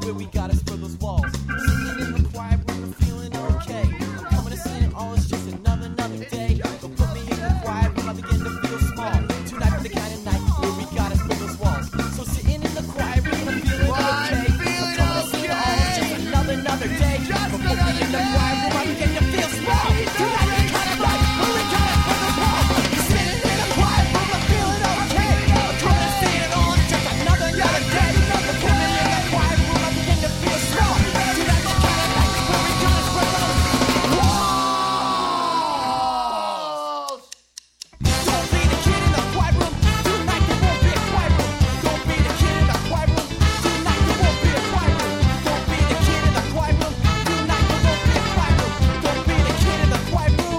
F: where we got us for those walls. Sitting in the quiet room, feeling okay. I'm coming to see it all, it's just another day. So put me in the quiet room, I begin to feel small. Tonight is the kind of night where we got us for those walls. So sitting in the quiet room, I'm feeling okay. I'm coming to see it all, it's just another day. So put me in the quiet room, I begin to feel small. Tonight is the kind of night where we got us for those walls. Sitting in the quiet room, I'm feeling okay. I'm coming to see it all, it's just another day. So put me in the quiet room, I begin to feel small. Tonight is the kind of night where we got us for those walls. Don't be the kid in the quiet room. Tonight there won't be a quiet room. Don't be the kid in the quiet room. Tonight there won't be a quiet room. Don't be the kid in the quiet room. Tonight there won't be a quiet room. Don't be the kid in the quiet room.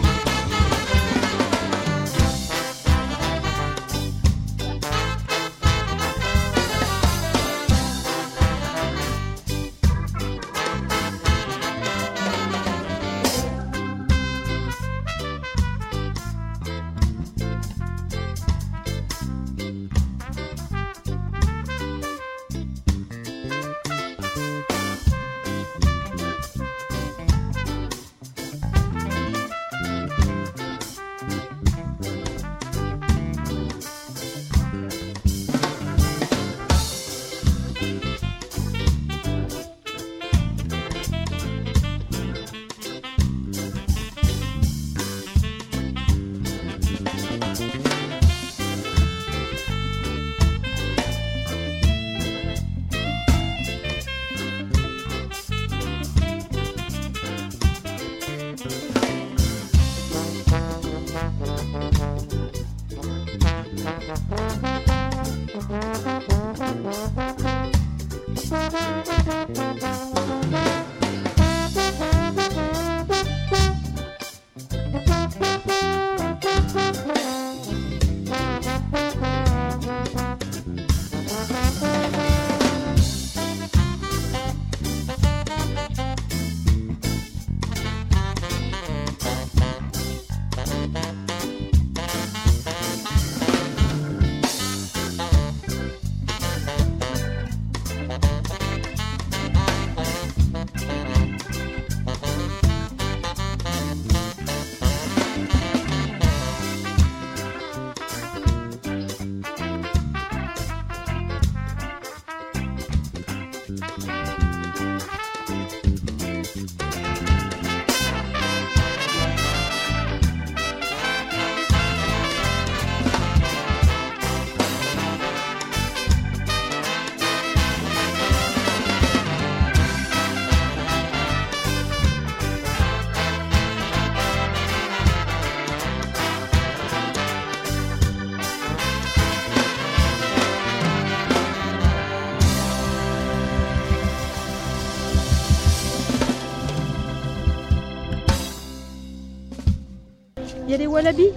L: Il y a les wallabies,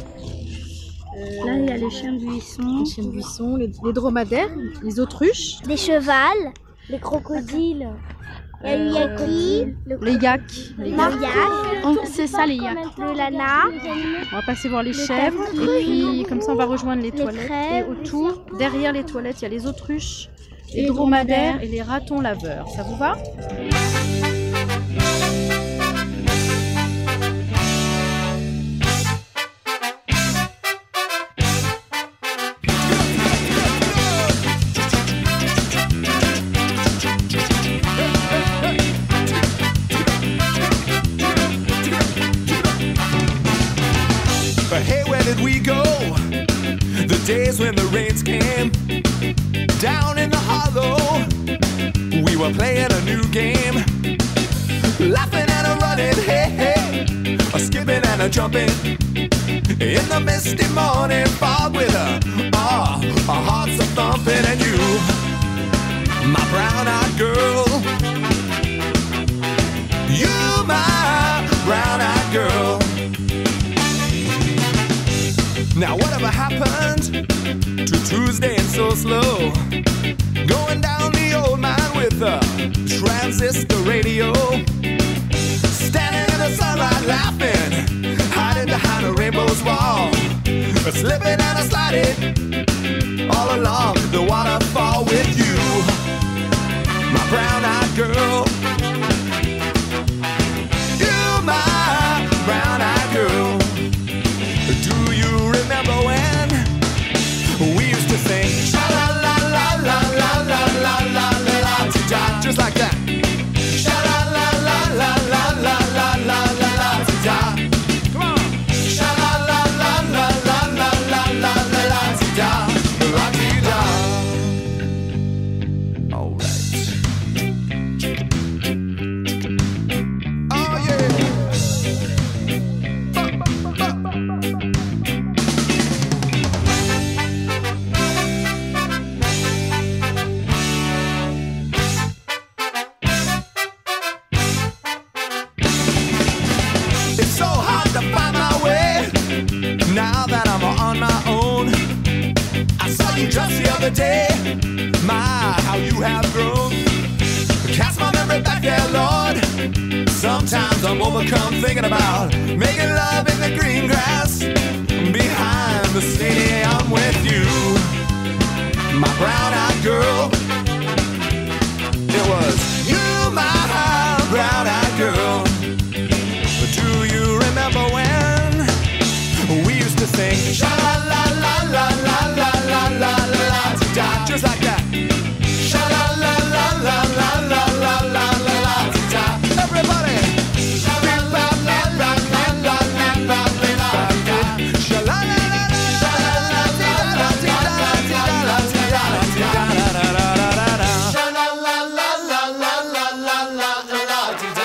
K: Là, il y a les chiens de buisson.
L: les chiens de buisson, les dromadaires, les autruches,
M: Des chevals, les crocodiles, il y a le yaki,
L: les yaks.
M: le yak,
K: C'est ça les yaks.
M: le lana,
L: On va passer voir les chèvres
M: tapis,
L: et puis comme ça on va rejoindre les
M: les
L: toilettes. Et
M: crèves.
L: autour, derrière les toilettes, il y a les autruches, les dromadaires et les ratons laveurs. Ça vous va?
C: But hey, where did we go? The days when the rains came down in the hollow. We were playing a new game, laughing and a running, hey, hey, a skipping and a jumping in the misty morning fog with our hearts a thumping. And you, my brown-eyed girl, you, my brown-eyed girl. Now whatever happened to Tuesday and so slow? Going down the old mine with a transistor radio, standing in the sunlight laughing, hiding behind a rainbow's wall, slipping and a sliding all along the waterfall with you, my brown
J: just like that. Sha la la la la la la la la la la da. Come on. Sha la la la la la la la la la la da. La dee da. All right. Oh yeah. It's so hard to find my way now that I'm on my own. I saw you just the other day. My, how you have grown. Cast my memory back there, Lord. Sometimes I'm overcome thinking about making love in the green grass behind the stadium with you, my brown-eyed girl. It was you, my brown-eyed girl. Do you remember when we used to sing sha la la la la la la la la la da, just like that. Sha la la la la la la la la la da. Everybody. Sha la la la la la la la la da. Sha la la la la la la la la la da. Sha la la la la la la la la da.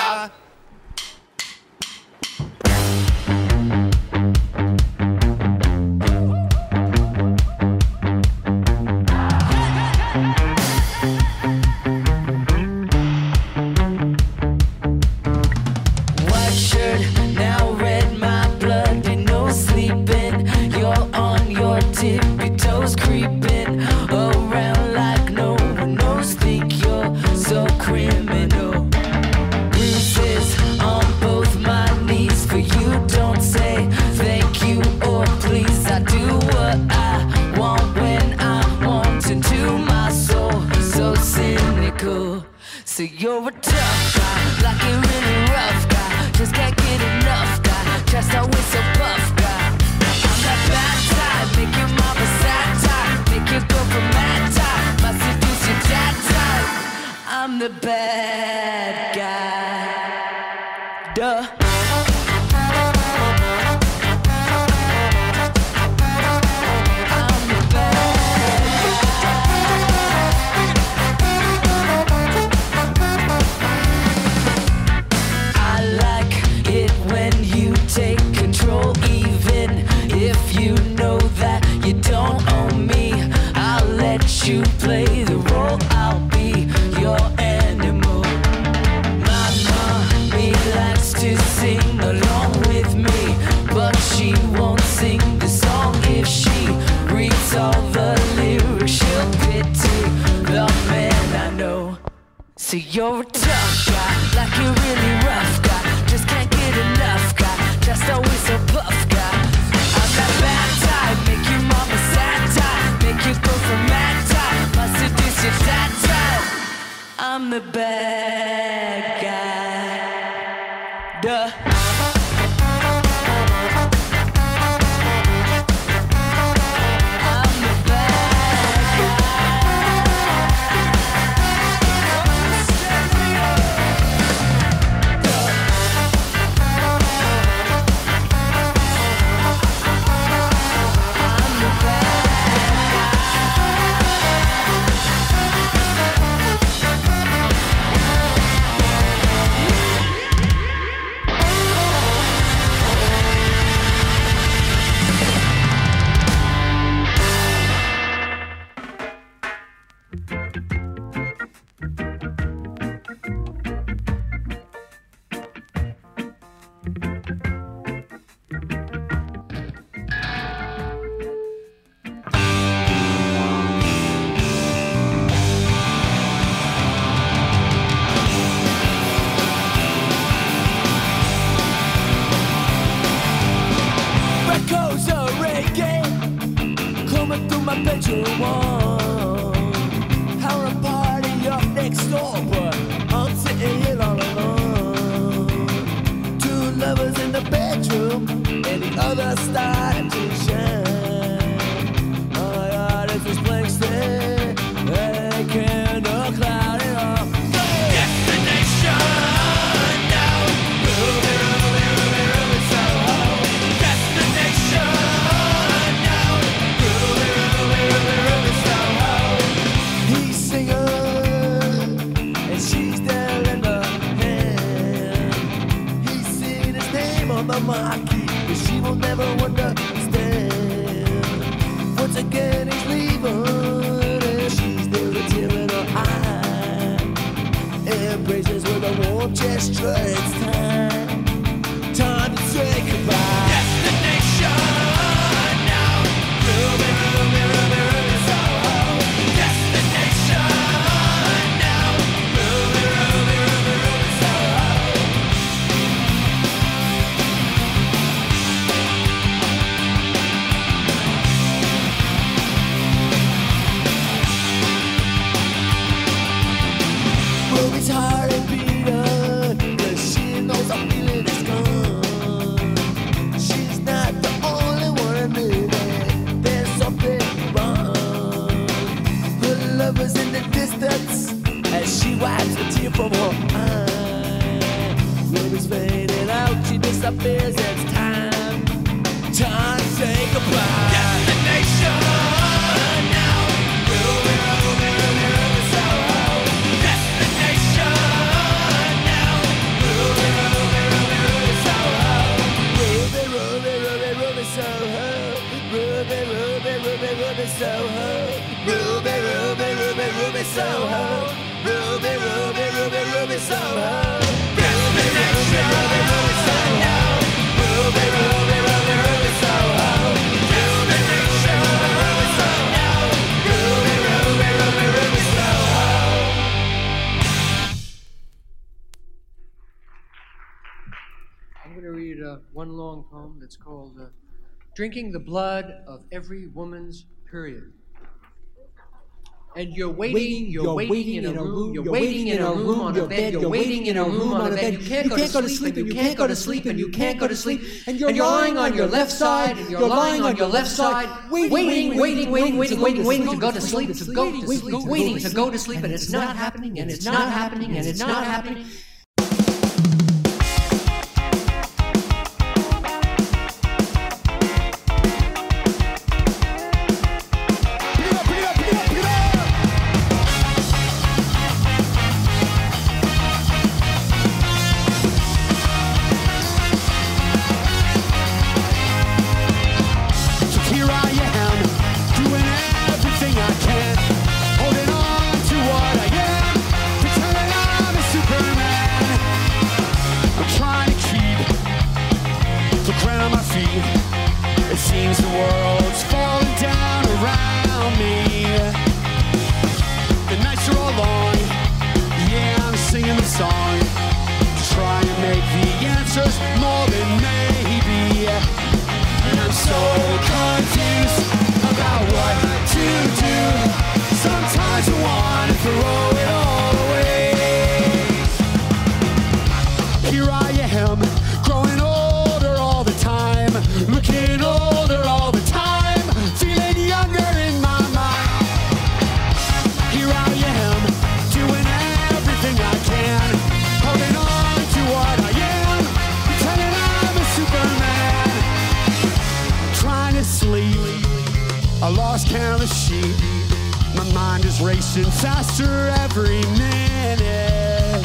G: White shirt, now red, my blood, ain't no sleeping. You're on your tippy toes, creeping around like no one knows. Think you're so criminal. Bruises on both my knees for you. Don't say thank you or please. I do what I want when I want to do. My soul so cynical. So you're a tough guy, like a really rough guy. Just can't get enough guy, just always so buff guy. I'm that bad type, make your mama sad type, make your girlfriend mad type, my seduce your dad type. I'm the bad guy. Duh. I'm the bad I like it when you take control, even if you know that you don't own me. I'll let you play the role, I'll be your animal. My mommy likes to sing along with me, but she won't sing the song if she reads all the lyrics. She'll pity the man I know. So you're a tough guy, like a really rough guy. Just can't get enough guy, just always a buff guy. I'm that bad type, make your mama sad type, make your girlfriend mad type, my seduce your dad type. I'm the bad guy. Duh. I'm the bad bedroom wall. Having a party up next door, but I'm sitting here all alone. Two lovers in the bedroom, and the other starting to shine. Oh my God, it's this blank stare, a candle cloud, and all.
F: embraces with a warm gesture. It's time to say goodbye. Destination now. Ruby, Ruby, Ruby, Ruby, Soho. Destination now. Ruby, Ruby, Ruby, Ruby, Soho. Ruby's heart ain't beating, 'cause she knows I'm feeling is gone. She's not the only one admitting there's something wrong. Her lover's in the distance as she wipes a tear from her eye. Ruby's fading out, she disappears. It's time to say goodbye. Destination now. Ruby, Ruby, Ruby, Ruby, Soho. Destination now. Ruby, Ruby, Ruby, Ruby, Soho. Ruby, Ruby, Ruby, Ruby, Soho. Ruby, Ruby, Ruby, Ruby, Soho. Ruby, Ruby, Ruby, Ruby, Soho. Ruby, Ruby, Ruby, Ruby, Soho. Ruby, Ruby, Ruby, Ruby, Soho. Ruby, Ruby, Ruby, Ruby, Soho. Ruby, Ruby, Ruby, Ruby, Soho. Ruby, Ruby, Ruby, Ruby, Soho.
N: I'm going to read one long poem that's called Drinking the Blood of Every Woman's Period. And you're waiting in a room, you're waiting in a room on a bed, you're waiting in a room on a bed, you can't go to sleep, and you can't go to sleep, and you can't go to sleep, and you're lying on your left side, and you're lying on your left side, waiting to go to sleep, waiting to go to sleep, and it's not happening, and it's not happening, and it's not happening.
O: Faster every minute.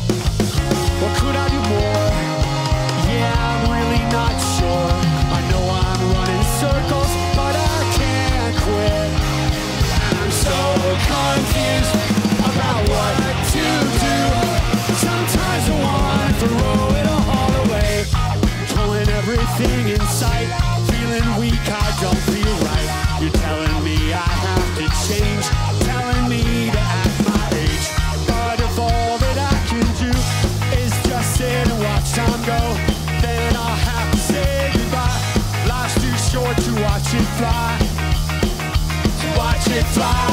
O: What could I do more? Yeah, I'm really not sure. I know I'm running circles, but I can't quit. I'm so confused about what to do. Sometimes I want to throw it all away, throwing everything in sight. Feeling weak, I don't feel right. You're telling me I have to change, telling me to act my age. But if all that I can do is just sit and watch time go, then I'll have to say goodbye. Life's too short to watch it fly. Watch it fly.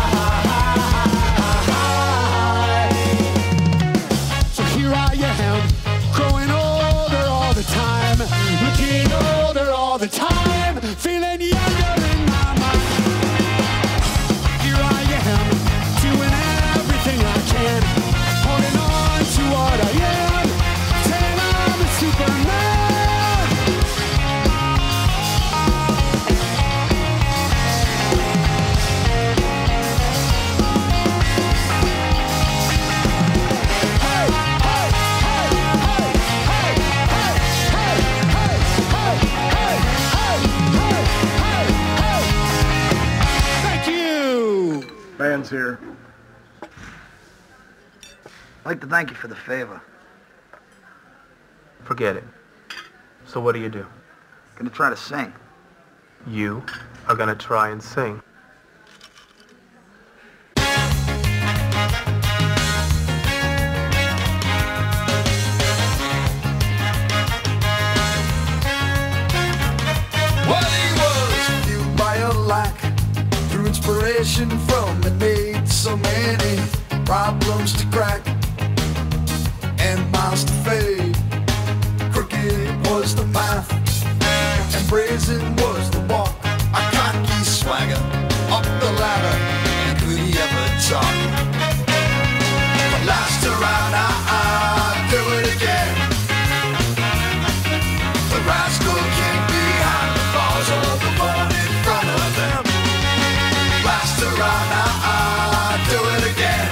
O: So here I am, growing older all the time, looking older all the time, feeling younger in my mind. Here I am, doing everything I can, holding on to what I am, saying I'm a Superman.
P: Band's here. I'd like to thank you for the favor.
Q: Forget it. So what do?
P: Gonna try to sing.
Q: You are gonna try and sing.
I: Well, he was fueled by a lack, drew inspiration from and made so many problems to crack and miles to fade. Crooked was the path and brazen was the walk. A cocky swagger up the ladder, and could he ever talk? But last around, I'll do it again. The rascal king behind the bars of the one in front of them. Last around, I'll do it again.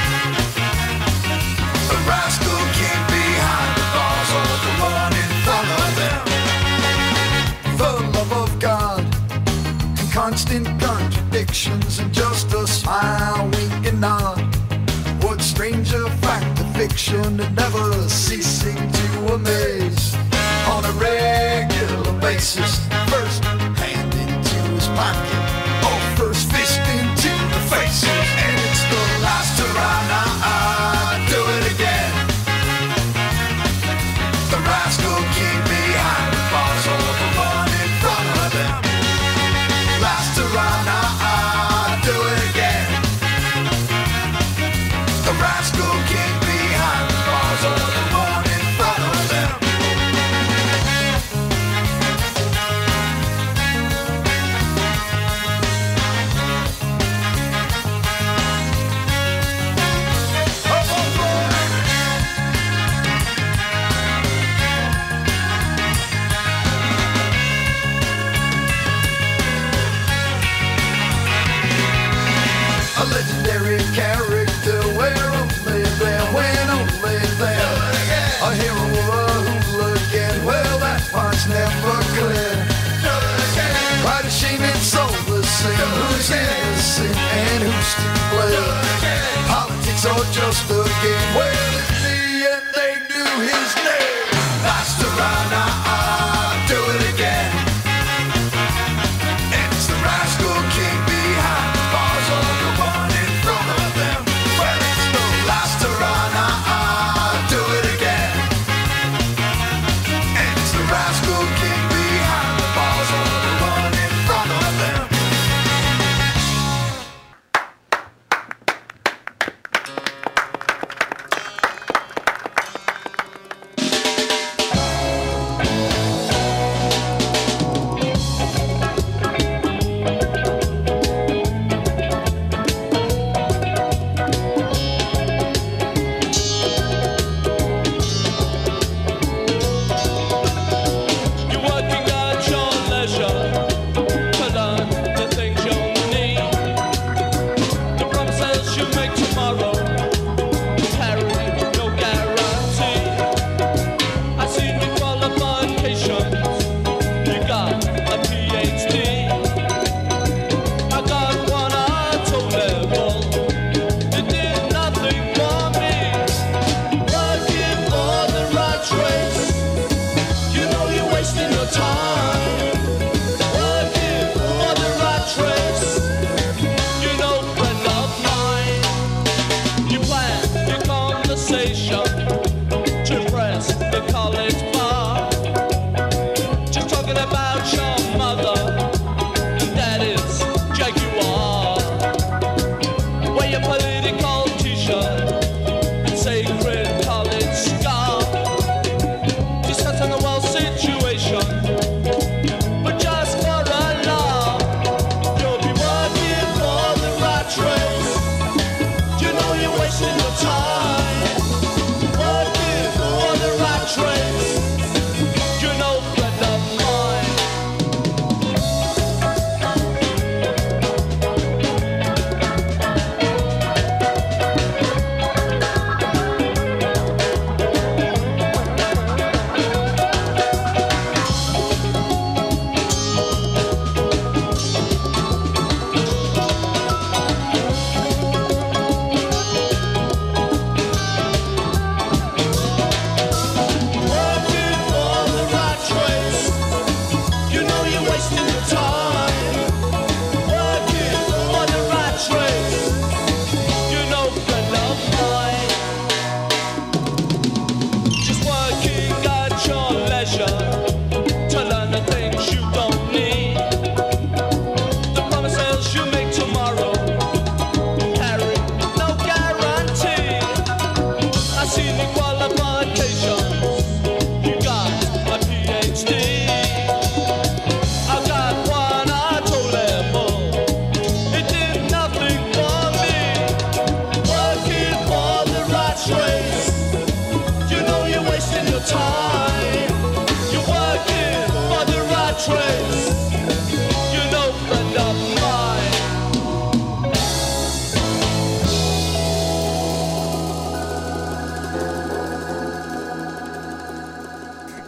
I: The rascal king behind the bars of the one in front of them. The love of God and constant contradictions and just a smile, wink and nod. What stranger fact of fiction and never ceasing to amaze. On a regular basis, first hand into his pocket, or first fist into the faces. And it's the last around, I'll do it again. The rascal king behind the bars or the one in front of them. Last around, I'll do it again. The rascal king behind the bars or the one in front of them. A legendary character where only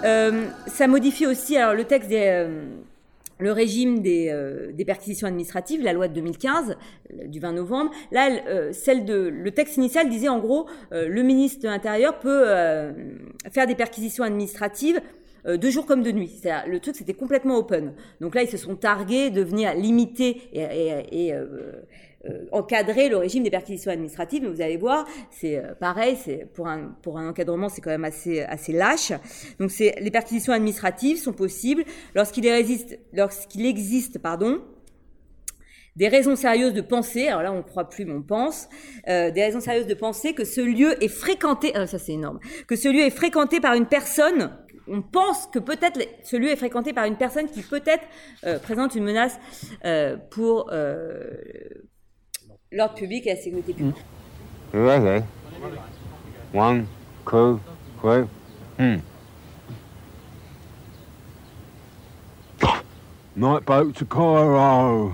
R: Ça modifie aussi alors, le texte le régime des perquisitions administratives, la loi de 2015, du 20 novembre. Là, le texte initial disait en gros, le ministre de l'Intérieur peut faire des perquisitions administratives de jour comme de nuit. C'est-à-dire, le truc, c'était complètement open. Donc là, ils se sont targués de venir limiter et encadrer le régime des perquisitions administratives. Mais vous allez voir, c'est pareil, c'est pour un encadrement, c'est quand même assez lâche. Donc les perquisitions administratives sont possibles lorsqu'il existe, des raisons sérieuses de penser, alors là on ne croit plus mais on pense, des raisons sérieuses de penser que ce lieu est fréquenté, ça c'est énorme, que ce lieu est fréquenté par une personne. On pense que peut-être ce lieu est fréquenté par une personne qui peut-être présente une menace pour l'ordre public et la sécurité publique.
S: Okay. 1, 2, 3. Night boat to Cairo.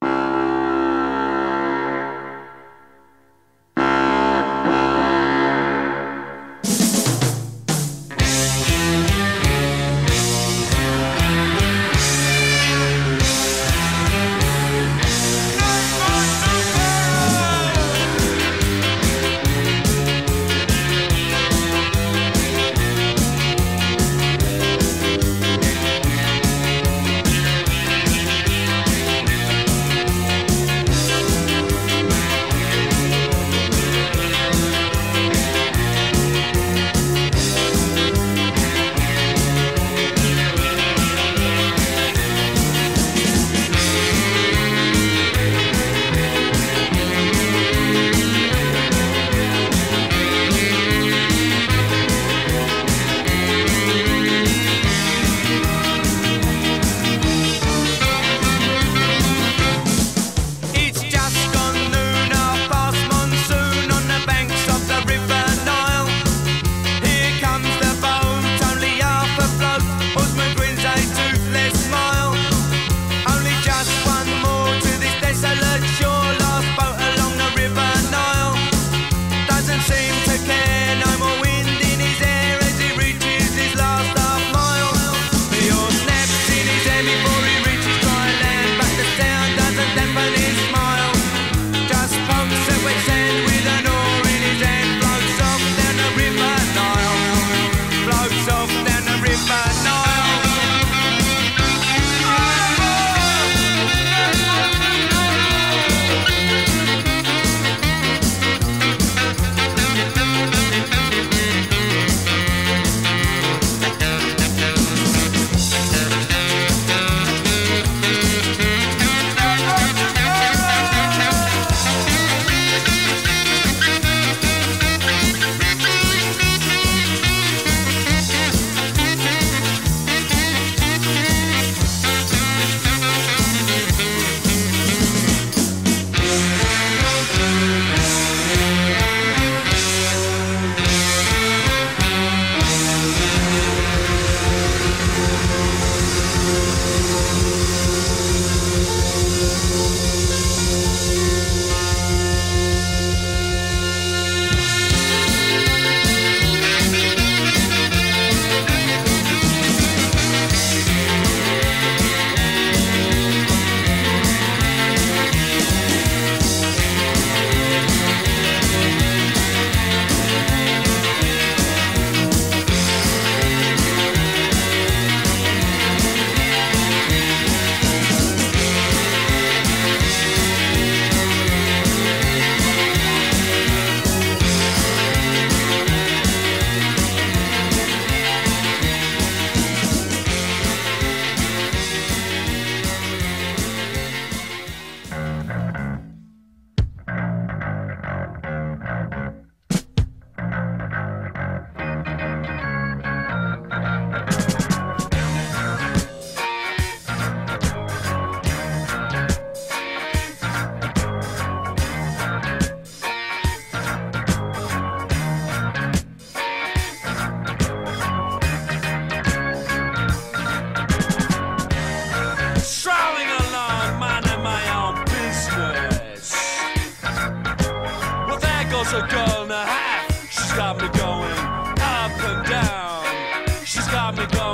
C: a girl and a half. She's got me going up and down. She's got me going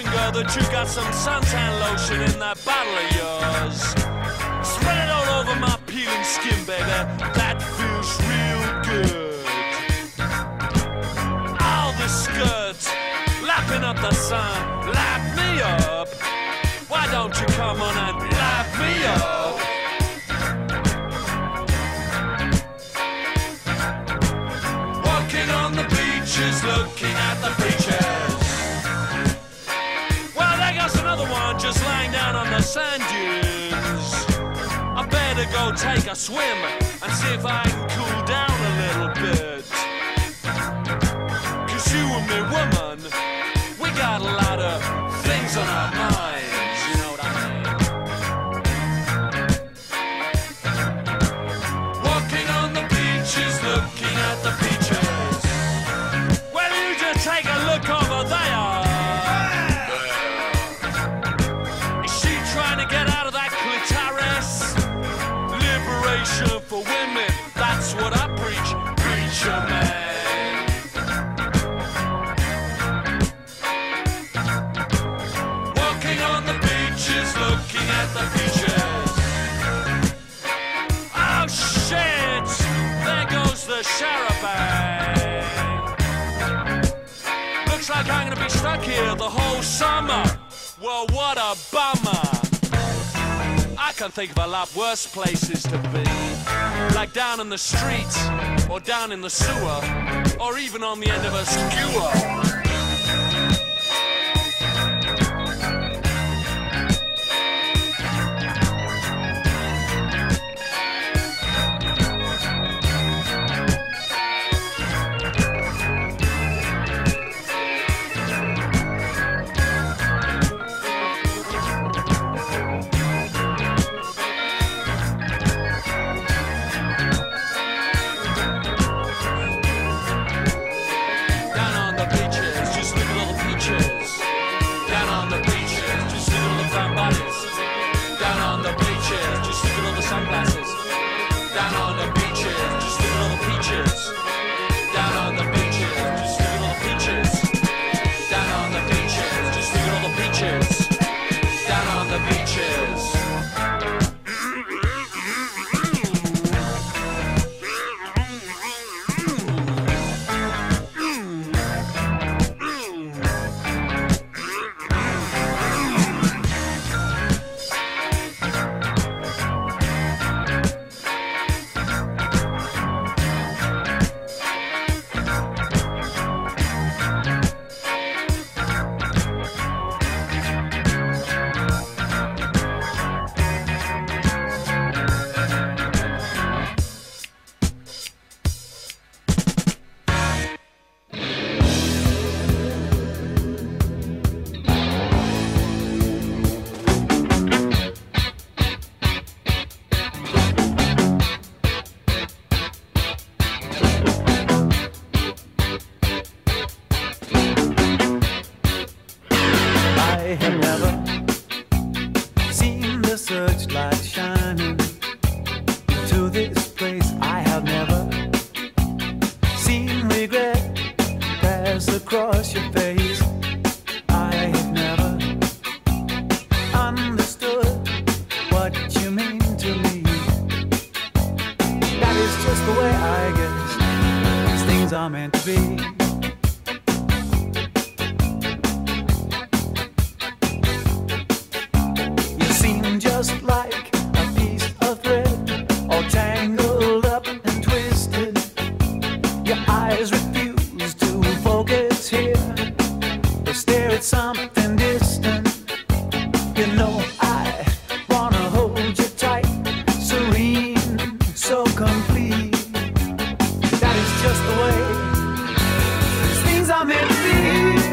C: mention, girl, that you got some suntan lotion in that bottle of yours. Spread it all over my peeling skin, baby. That feels real good. All the skirts, lapping up the sun, lap me up. Why don't you come on and lap me up? Walking on the beaches, looking at the beaches. Well, there goes another one just lying down on the sand dunes. I better go take a swim and see if I can cool down a little bit. 'Cause you and me, woman, we got a lot of things on our minds, you know what I mean? Walking on the beaches, looking at the beaches. Well, you just take a look over there. Is she trying to get out of that clitoris? Liberation for women, that's what I preach, preacher man. Walking on the beaches, looking at the beaches. Oh shit, there goes the charabanc. Looks like I'm gonna be stuck here the whole summer. Well, what a bummer. I can think of a lot worse places to be. Like down in the streets, or down in the sewer, or even on the end of a skewer. Sunglasses. Down on the beaches, just look at all the peaches. Down on the beaches, just look at all the peaches. Down on the beaches, just look at all the peaches. Down on the beaches.
T: Across your face, I have never understood what you mean to me. That is just the way I guess these things are meant to be. You seem just like a piece of thread, all tangled up and twisted. Your eyes refuse to focus here. They stare at something distant. You know I wanna hold you tight, serene, so complete. That is just the way these things are meant to be.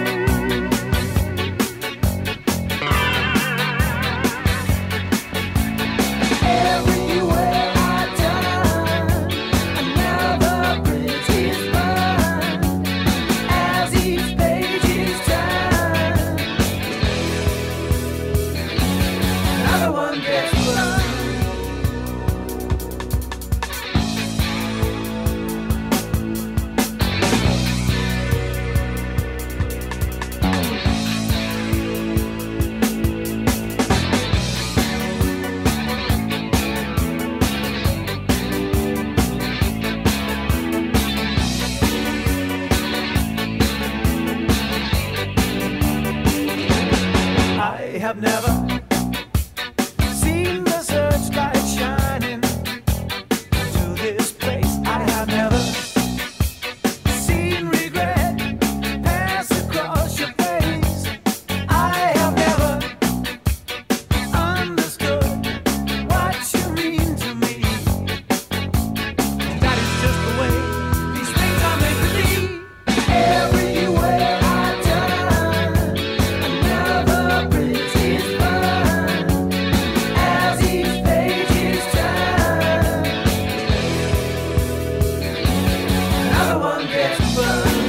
T: Everywhere I turn, another bridge is burned. As each page is turned, have never seen the searchlight shining to this place. I have never seen regret pass across your face. I have never understood what you mean to me. That is just the way these things are meant to be. Everywhere I turn, another bridge is burned as each page is turned. Another one gets burned.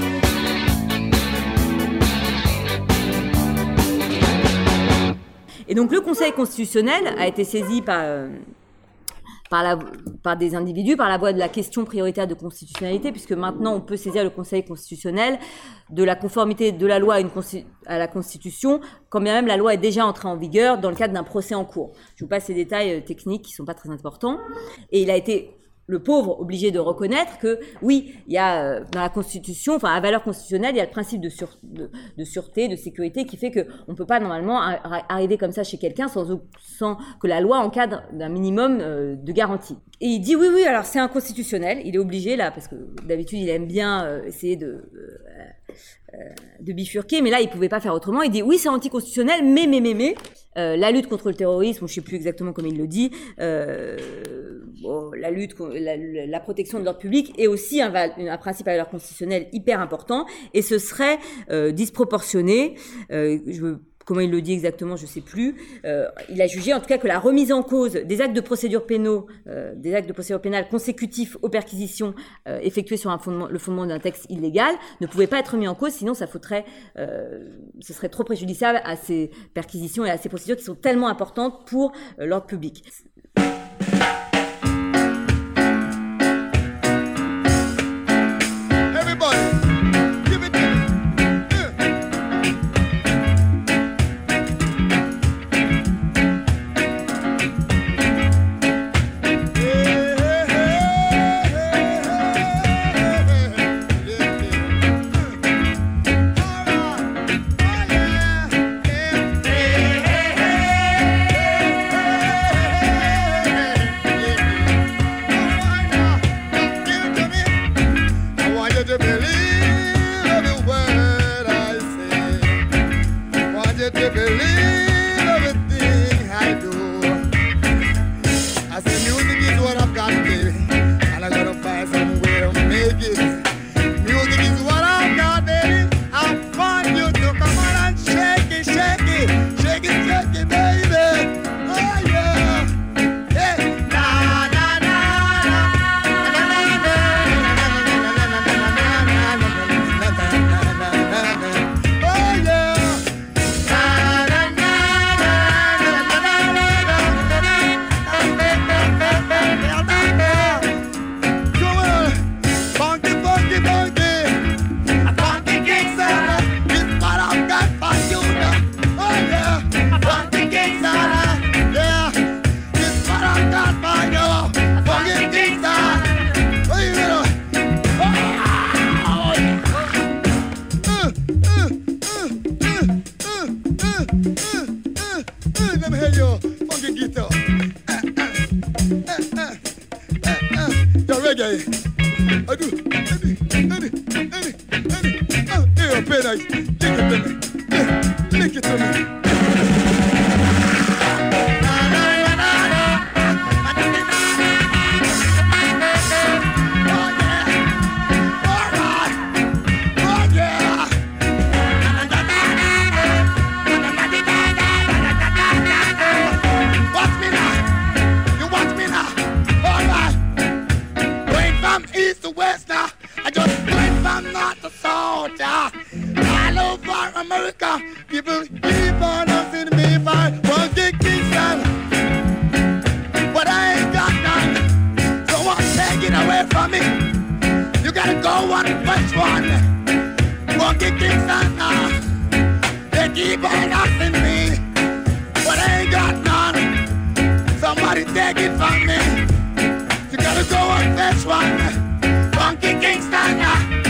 R: Et donc le Conseil constitutionnel a été saisi par des individus par la voie de la question prioritaire de constitutionnalité, puisque maintenant on peut saisir le Conseil constitutionnel de la conformité de la loi à la Constitution, quand bien même la loi est déjà entrée en vigueur dans le cadre d'un procès en cours. Je vous passe ces détails techniques qui ne sont pas très importants. Et il a été, le pauvre, obligé de reconnaître que, oui, il y a dans la Constitution, enfin à valeur constitutionnelle, il y a le principe de sûreté, de sécurité, qui fait qu'on ne peut pas normalement arriver comme ça chez quelqu'un sans que la loi encadre d'un minimum de garantie. Et il dit oui, alors c'est inconstitutionnel, il est obligé là, parce que d'habitude il aime bien essayer de bifurquer, mais là il pouvait pas faire autrement. Il dit oui, c'est anticonstitutionnel, mais la lutte contre le terrorisme, je sais plus exactement comment il le dit, la lutte, la protection de l'ordre public est aussi un principe à valeur constitutionnelle hyper important, et ce serait disproportionné. Comment il le dit exactement, je sais plus. Il a jugé en tout cas que la remise en cause des actes de procédure pénale consécutifs aux perquisitions effectuées sur le fondement d'un texte illégal ne pouvait pas être remis en cause, sinon ce serait trop préjudiciable à ces perquisitions et à ces procédures qui sont tellement importantes pour l'ordre public.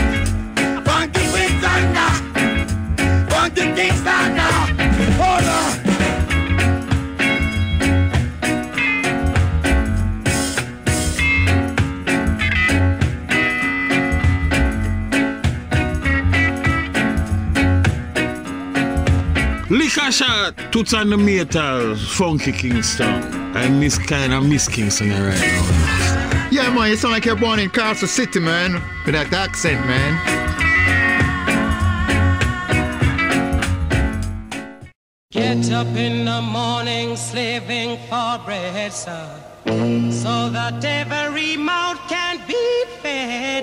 I: Funky Kingston now. Hold on.
U: Liquor shot, toots on the metal, funky Kingston. And Miss Kingston right now.
V: Yeah, man, you sound like you're born in Castle City, man. With that accent, man.
W: Get up in the morning, slaving for bread, sir, so that every mouth can be fed.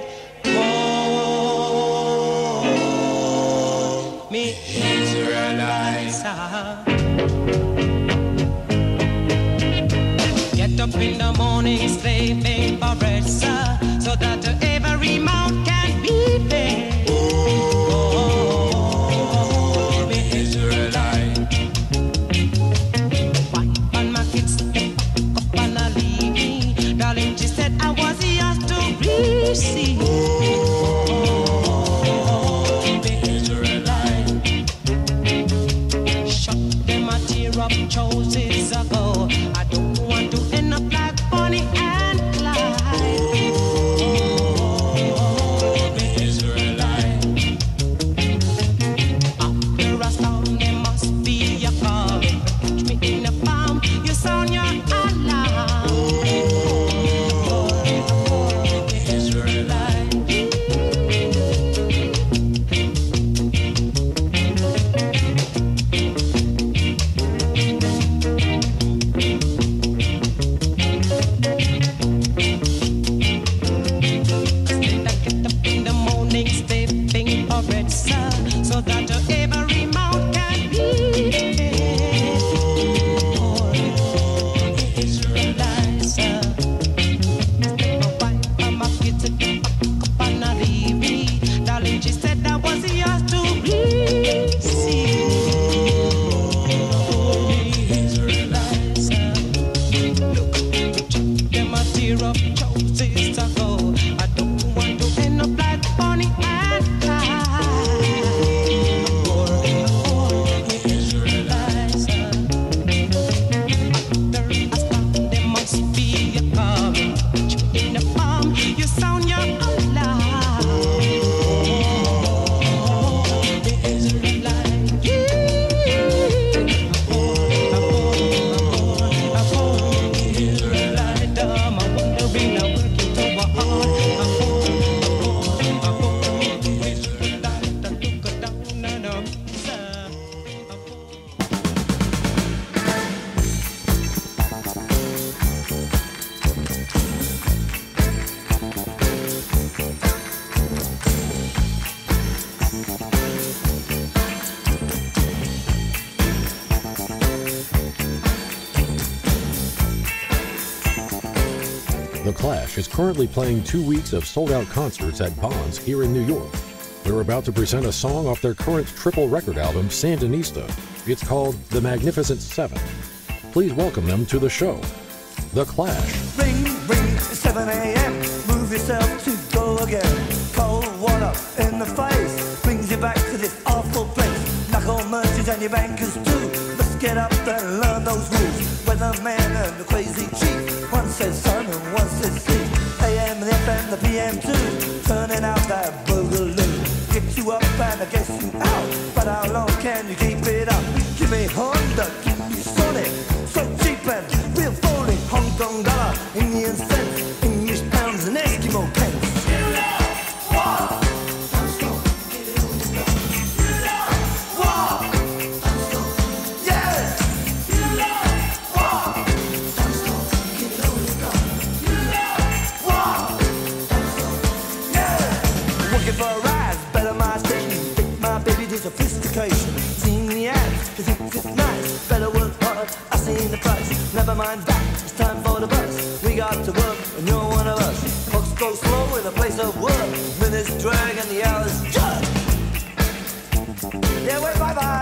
W: Oh, me Israelites, get up in the morning, slaving for bread, sir, so that every mouth can be fed. Oh, me Israelites. Darling, she said I was yours to receive. Oh, the Israelite. Shut them a tear up choices ago. I don't want to end up like Bonnie and Clyde. Oh, the Israelite. After a storm, there must be a calm. Catch me in the palm, you sound your alarm. So that every mouth can be Israelites. My wife and my kids up and I leave me. Darling, she said I was yours to receive. Israelites. Look, them a tear up choices ago. I don't want to end up like Bonnie and Clyde.
X: The Clash is currently playing 2 weeks of sold-out concerts at Bonds here in New York. They're about to present a song off their current triple record album, Sandinista. It's called The Magnificent Seven. Please welcome them to the show. The Clash.
D: Ring, ring, it's 7 a.m. Move yourself to go again. Cold water in the face brings you back to this awful place. Knock on merchants and your bankers too. Let's get up and learn those rules. Weatherman and the crazy chief. One says sun and one says sleep. AM, the FM, the PM too. Turning out that boogaloo. Get you up and I guess you out. But how long can you keep it up? Give me Honda, keep me Sonic. So cheap and real phony. Hong Kong dollar, Indian cents, English pounds and Eskimo pence. Sophistication, seen the ads, cause it's nice. Better work hard, I seen the price. Never mind that, it's time for the bus. We got to work, and you're one of us. Clocks go slow in the place of work. Minutes drag and the hours jug. Yeah, wait, bye-bye.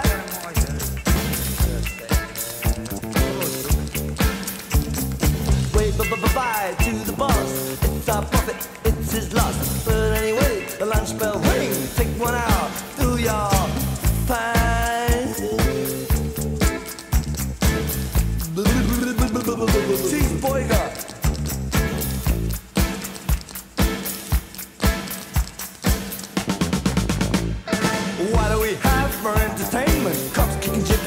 D: Wait, bye-bye to the boss. It's our profit, it's his loss. But anyway, the lunch bell ring. Take 1 hour, do your fine. Cheese burger. What do we have for entertainment? Cops kicking,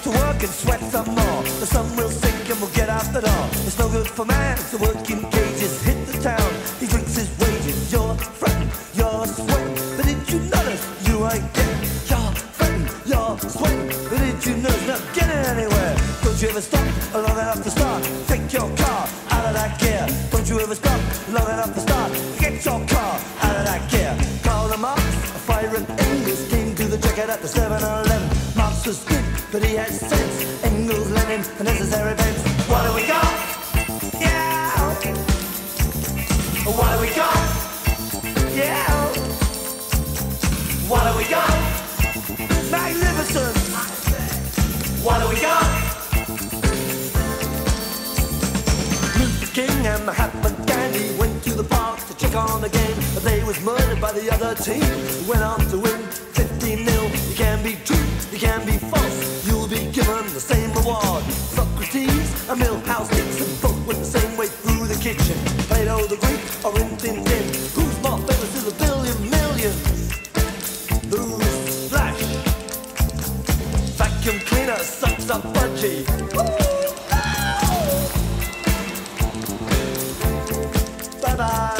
D: to work and sweat some more. The sun will sink and we'll get out the door. It's no good for man to work in cages. Hit the town, he drinks his wages. You're fretting, you're sweating, but did you notice you ain't getting? You're fretting, you're sweating, but did you notice not getting anywhere? Don't you ever stop long enough to start? Take your car out of that gear. Don't you ever stop long enough to start? Get your car out of that gear. Call them up, a fire and Engels came to the jacket at the 7-Eleven. Marx was good, but he had sense. Engels, Lenin, the necessary bends. What do we got? Yeah. What do we got? Yeah. What do we got? Magnificent. What do we got? Luther King and Mahatma Gandhi went to the park to check on the game. But they was murdered by the other team. Went on to win 15-0. You can be true, you can be false. You'll be given the same reward. Socrates and Milhouse Dixon both went the same way through the kitchen. Plato the Greek or Rin Tin Tin. Who's more famous to the billion millions? Who's Flash? Vacuum cleaner sucks up budgie. Bye bye.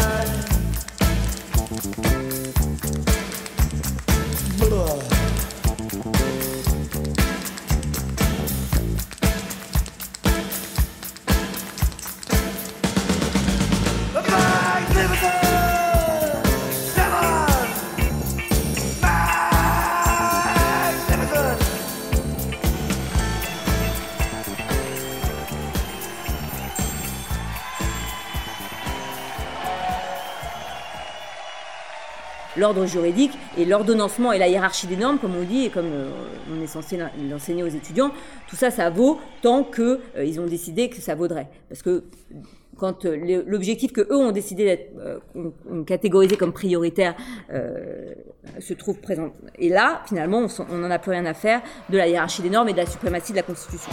R: L'ordre juridique et l'ordonnancement et la hiérarchie des normes, comme on dit, et comme on est censé l'enseigner aux étudiants, tout ça, ça vaut tant qu'ils ont décidé que ça vaudrait. Parce que quand l'objectif que eux ont décidé d'être catégorisé comme prioritaire se trouve présent. Et là, finalement, on n'en a plus rien à faire de la hiérarchie des normes et de la suprématie de la Constitution.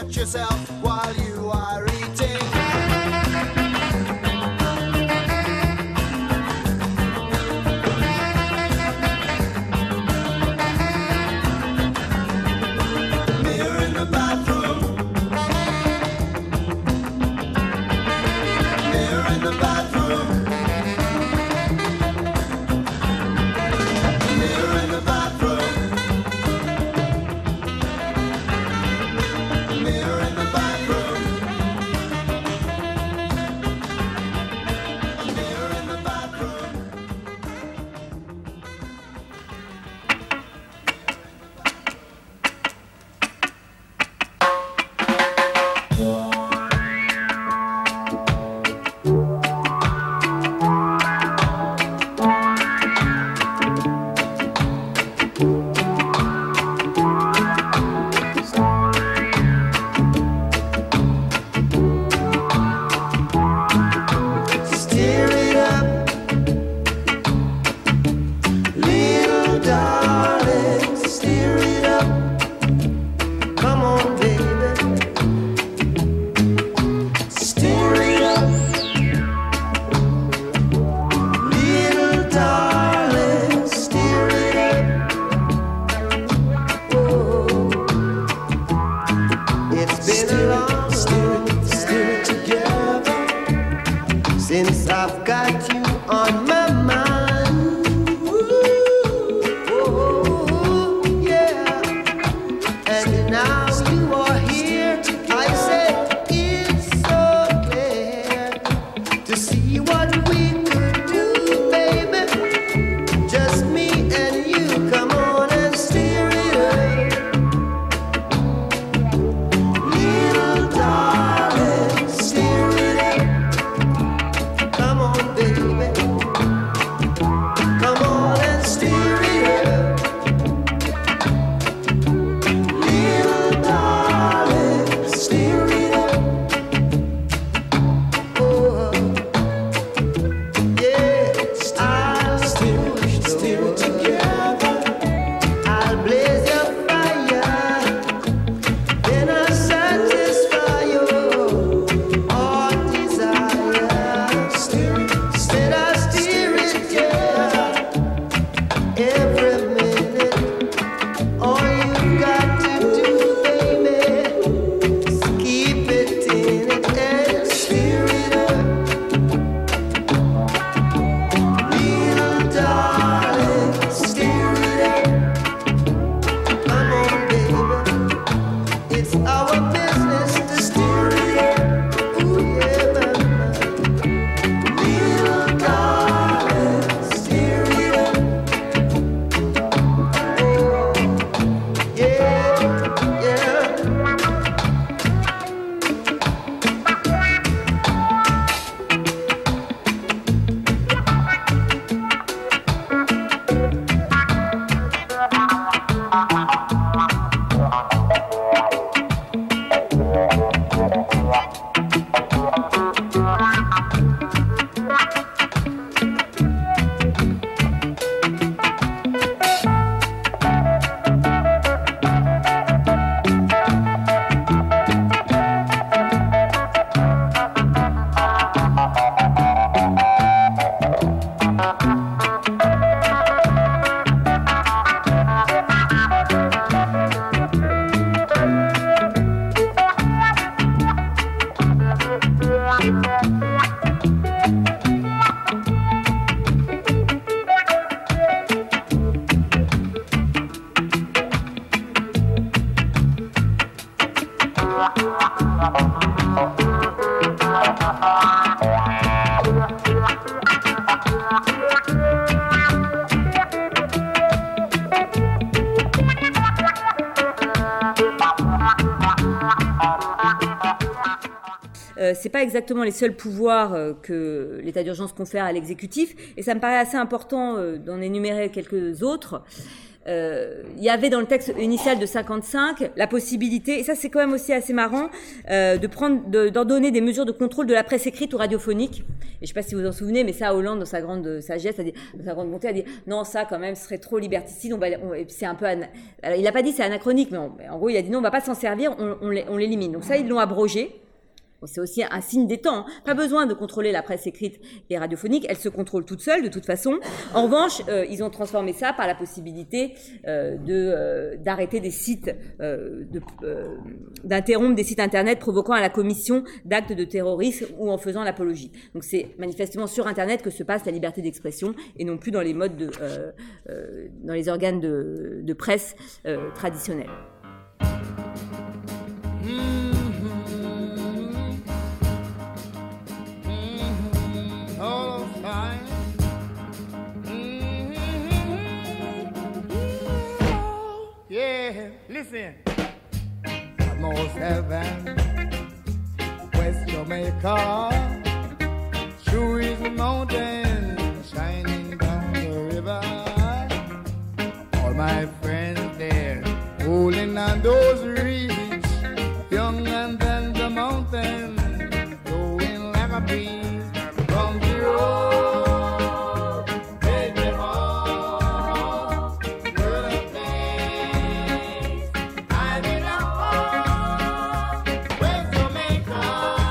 D: Watch yourself while you are eating. Mirror in the bathroom. Mirror in the bathroom. Mirror in the bathroom. Mirror in the bathroom. Mirror in the bathroom. Steer it up, little darling, steer it up. Come on, baby, steer it up, little darling, steer it up. Whoa. It's been a long steer it together. Since I've got you on my mind, ooh, yeah. And now you are here. I said it's so clear to see what we could do, baby. Just me and you. Come on and steer it up, little darling, steer it up. Come on, baby. Come on and steer it up. Little darling, steer it up. Oh, yeah. I'll steer it together. I'll blaze your fire. Then I'll satisfy your heart desire. Said I steer it, yeah, every minute. All you got to do, baby, is keep it in it and steer it up. Little darling, steer it up. Come on, baby, it's our business to steer it up. Ooh, yeah, mama. Little darling, steer it up. Oh, yeah, yeah.
R: C'est pas exactement les seuls pouvoirs que l'état d'urgence confère à l'exécutif, et ça me paraît assez important d'en énumérer quelques autres. il y avait dans le texte initial de 55 la possibilité, et ça c'est quand même aussi assez marrant, d'en donner des mesures de contrôle de la presse écrite ou radiophonique. Et je sais pas si vous en souvenez, mais ça, Hollande, dans sa grande sagesse, dans sa grande bonté, a dit non, ça quand même serait trop liberticide. Et puis c'est un peu, alors, il n'a pas dit c'est anachronique, mais en gros il a dit non, on va pas s'en servir, on l'élimine. Donc ça, ils l'ont abrogé. Bon, c'est aussi un signe des temps. Pas besoin de contrôler la presse écrite et radiophonique. Elle se contrôle toute seule, de toute façon. En revanche, ils ont transformé ça par la possibilité d'arrêter des sites, d'interrompre des sites Internet provoquant à la commission d'actes de terrorisme ou en faisant l'apologie. Donc c'est manifestement sur Internet que se passe la liberté d'expression et non plus dans les modes dans les organes de presse traditionnels.
I: All fine. Yeah, listen. Almost heaven, West Jamaica, Shoe's mountain, shining down the river. All my friends there, holding on those reeds, young and then the mountain, going like a bee. From the road, take me home to the place I belong. West Jamaica,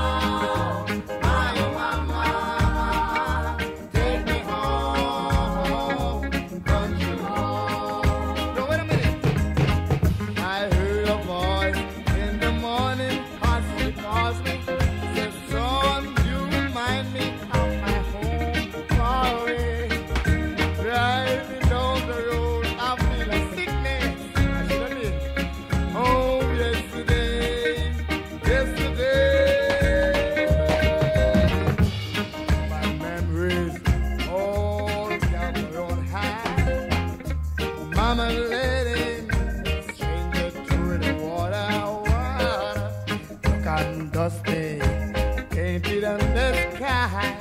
I: my mama, take me home, country home. Now wait a minute. I heard a voice in the morning, passing past me, said, "Son, you remind me." Driving down the road, I feel a sickness. I should have been home yesterday. My memories all gathered on high. Mama lady, stranger to the water. Look and dusty, painted on the sky.